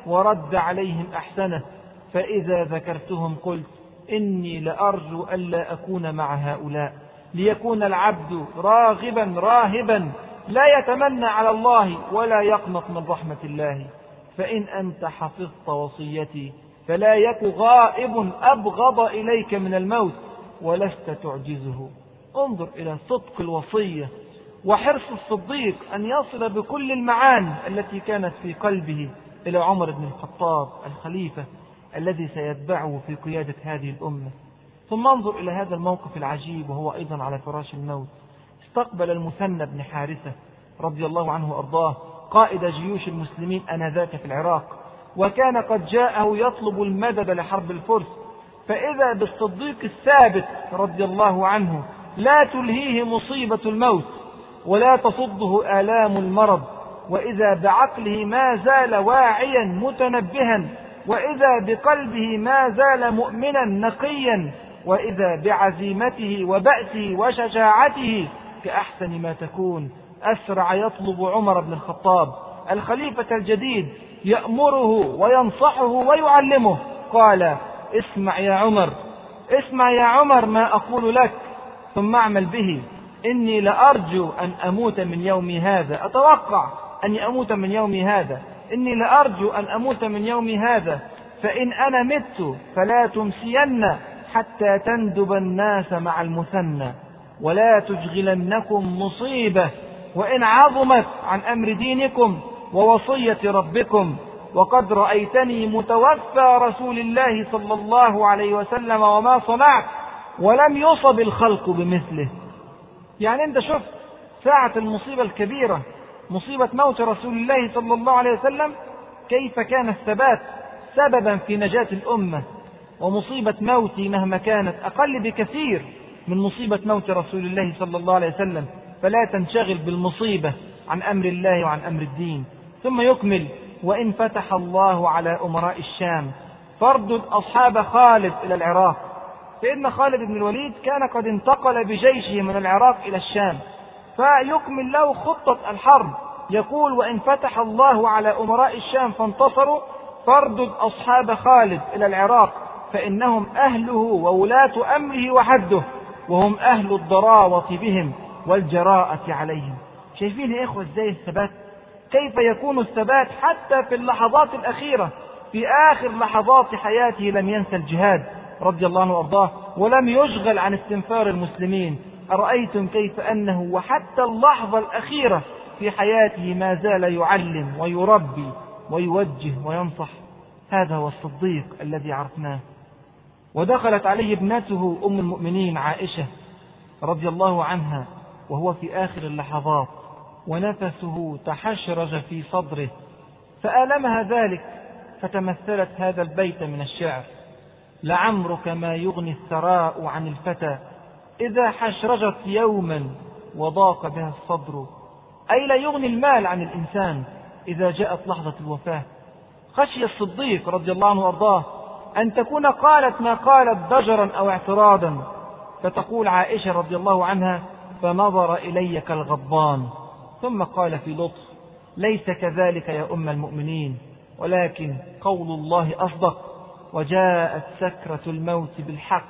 ورد عليهم أحسنه، فإذا ذكرتهم قلت إني لأرجو ألا أكون مع هؤلاء، ليكون العبد راغبا راهبا لا يتمنى على الله ولا يقنط من رحمة الله. فإن أنت حفظت وصيتي فلا يك غائب أبغض إليك من الموت ولست تعجزه. انظر إلى صدق الوصية وحرص الصديق أن يصل بكل المعاني التي كانت في قلبه إلى عمر بن الخطاب الخليفة الذي سيتبعه في قيادة هذه الأمة. ثم انظر إلى هذا الموقف العجيب وهو أيضا على فراش الموت. استقبل المثنى بن حارثة رضي الله عنه وأرضاه قائد جيوش المسلمين آنذاك في العراق، وكان قد جاءه يطلب المدد لحرب الفرس، فإذا بالصديق الثابت رضي الله عنه لا تلهيه مصيبة الموت ولا تصده آلام المرض، وإذا بعقله ما زال واعيا متنبها، وإذا بقلبه ما زال مؤمنا نقيا، وإذا بعزيمته وبأسه وشجاعته كأحسن ما تكون أسرع يطلب عمر بن الخطاب الخليفة الجديد يأمره وينصحه ويعلمه. قال: اسمع يا عمر، اسمع يا عمر ما أقول لك ثم اعمل به. إني لأرجو أن أموت من يومي هذا، أتوقع أن أموت من يومي هذا، إني لأرجو أن أموت من يومي هذا، فإن أنا مت فلا تمسين حتى تندب الناس مع المثنى، ولا تشغلنكم مصيبة وإن عظمت عن أمر دينكم ووصية ربكم، وقد رأيتني متوفى رسول الله صلى الله عليه وسلم وما صنعت ولم يصب الخلق بمثله. يعني أنت شفت ساعة المصيبة الكبيرة، مصيبة موت رسول الله صلى الله عليه وسلم، كيف كان الثبات سببا في نجاة الأمة، ومصيبة موتي مهما كانت أقل بكثير من مصيبة موت رسول الله صلى الله عليه وسلم، فلا تنشغل بالمصيبة عن أمر الله وعن أمر الدين. ثم يكمل: وإن فتح الله على أمراء الشام فاردد أصحاب خالد إلى العراق. فإن خالد بن الوليد كان قد انتقل بجيشه من العراق إلى الشام، فيكمل له خطة الحرب، يقول: وإن فتح الله على أمراء الشام فانتصروا فاردد أصحاب خالد إلى العراق، فإنهم أهله وولاة أمره وحده، وهم أهل الضراوة بهم والجراءة عليهم. شايفين يا إخوة إزاي الثبات؟ كيف يكون الثبات حتى في اللحظات الأخيرة، في آخر لحظات حياته لم ينسى الجهاد رضي الله عنه وأرضاه، ولم يشغل عن استنفار المسلمين. أرأيتم كيف أنه وحتى اللحظة الأخيرة في حياته ما زال يعلم ويربي ويوجه وينصح. هذا هو الصديق الذي عرفناه. ودخلت عليه ابنته أم المؤمنين عائشة رضي الله عنها وهو في آخر اللحظات، ونفسه تحشرج في صدره فآلمها ذلك، فتمثلت هذا البيت من الشعر: لعمرك ما يغني الثراء عن الفتى إذا حشرجت يوما وضاق بها الصدر. أي لا يغني المال عن الإنسان إذا جاءت لحظة الوفاة. خشي الصديق رضي الله عنه وأرضاه أن تكون قالت ما قالت ضجرا أو اعتراضا، فتقول عائشة رضي الله عنها: فنظر إلي كالغضبان، ثم قال في لطف: ليس كذلك يا أم المؤمنين، ولكن قول الله أصدق، وجاءت سكرة الموت بالحق،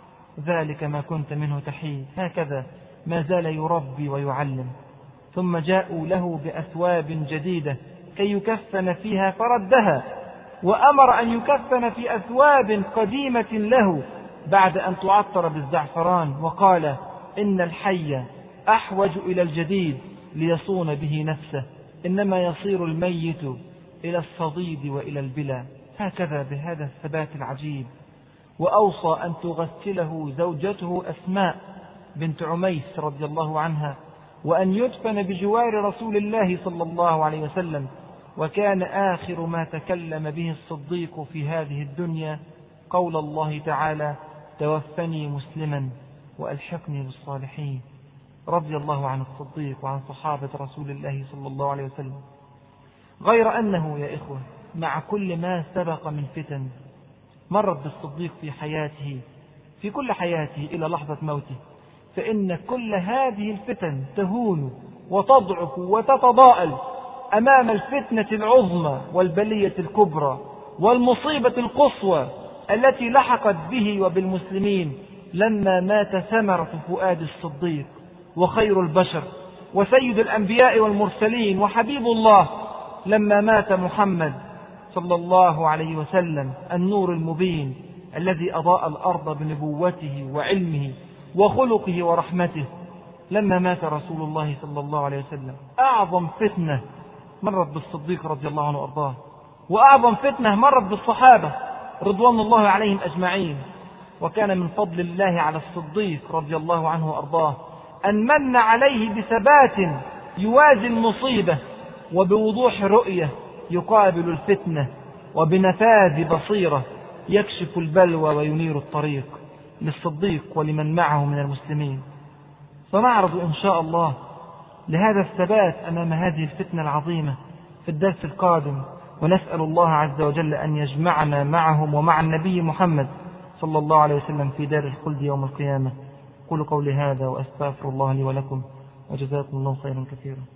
ذلك ما كنت منه تحيد. هكذا ما زال يربي ويعلم. ثم جاءوا له بأثواب جديدة كي يكفن فيها فردها، وأمر أن يكفن في أثواب قديمة له بعد أن تعطر بالزعفران، وقال: إن الحي أحوج إلى الجديد ليصون به نفسه، إنما يصير الميت إلى الصديد وإلى البلا. هكذا بهذا الثبات العجيب. وأوصى أن تغسله زوجته أسماء بنت عميس رضي الله عنها، وأن يدفن بجوار رسول الله صلى الله عليه وسلم. وكان آخر ما تكلم به الصديق في هذه الدنيا قول الله تعالى: توفني مسلما وألحقني بالصالحين. رضي الله عن الصديق وعن صحابة رسول الله صلى الله عليه وسلم. غير أنه يا إخوة مع كل ما سبق من فتن مرت بالصديق في حياته، في كل حياته إلى لحظة موته، فإن كل هذه الفتن تهون وتضعف وتتضاءل أمام الفتنة العظمى والبلية الكبرى والمصيبة القصوى التي لحقت به وبالمسلمين لما مات ثمرة فؤاد الصديق وخير البشر وسيد الأنبياء والمرسلين وحبيب الله، لما مات محمد صلى الله عليه وسلم النور المبين الذي أضاء الأرض بنبوته وعلمه وخلقه ورحمته. لما مات رسول الله صلى الله عليه وسلم أعظم فتنة مرت بالصديق رضي الله عنه وأرضاه، وأعظم فتنة مرت بالصحابة رضوان الله عليهم أجمعين. وكان من فضل الله على الصديق رضي الله عنه وأرضاه أن من عليه بثبات يوازي المصيبة، وبوضوح رؤية يقابل الفتنة، وبنفاذ بصيرة يكشف البلوى وينير الطريق للصديق ولمن معه من المسلمين. فنعرض إن شاء الله لهذا الثبات أمام هذه الفتنة العظيمة في الدرس القادم، ونسأل الله عز وجل أن يجمعنا معهم ومع النبي محمد صلى الله عليه وسلم في دار الخلد يوم القيامة. قولوا قولي هذا وأستغفر الله لي ولكم، وجزاكم الله خيرا كثيرا.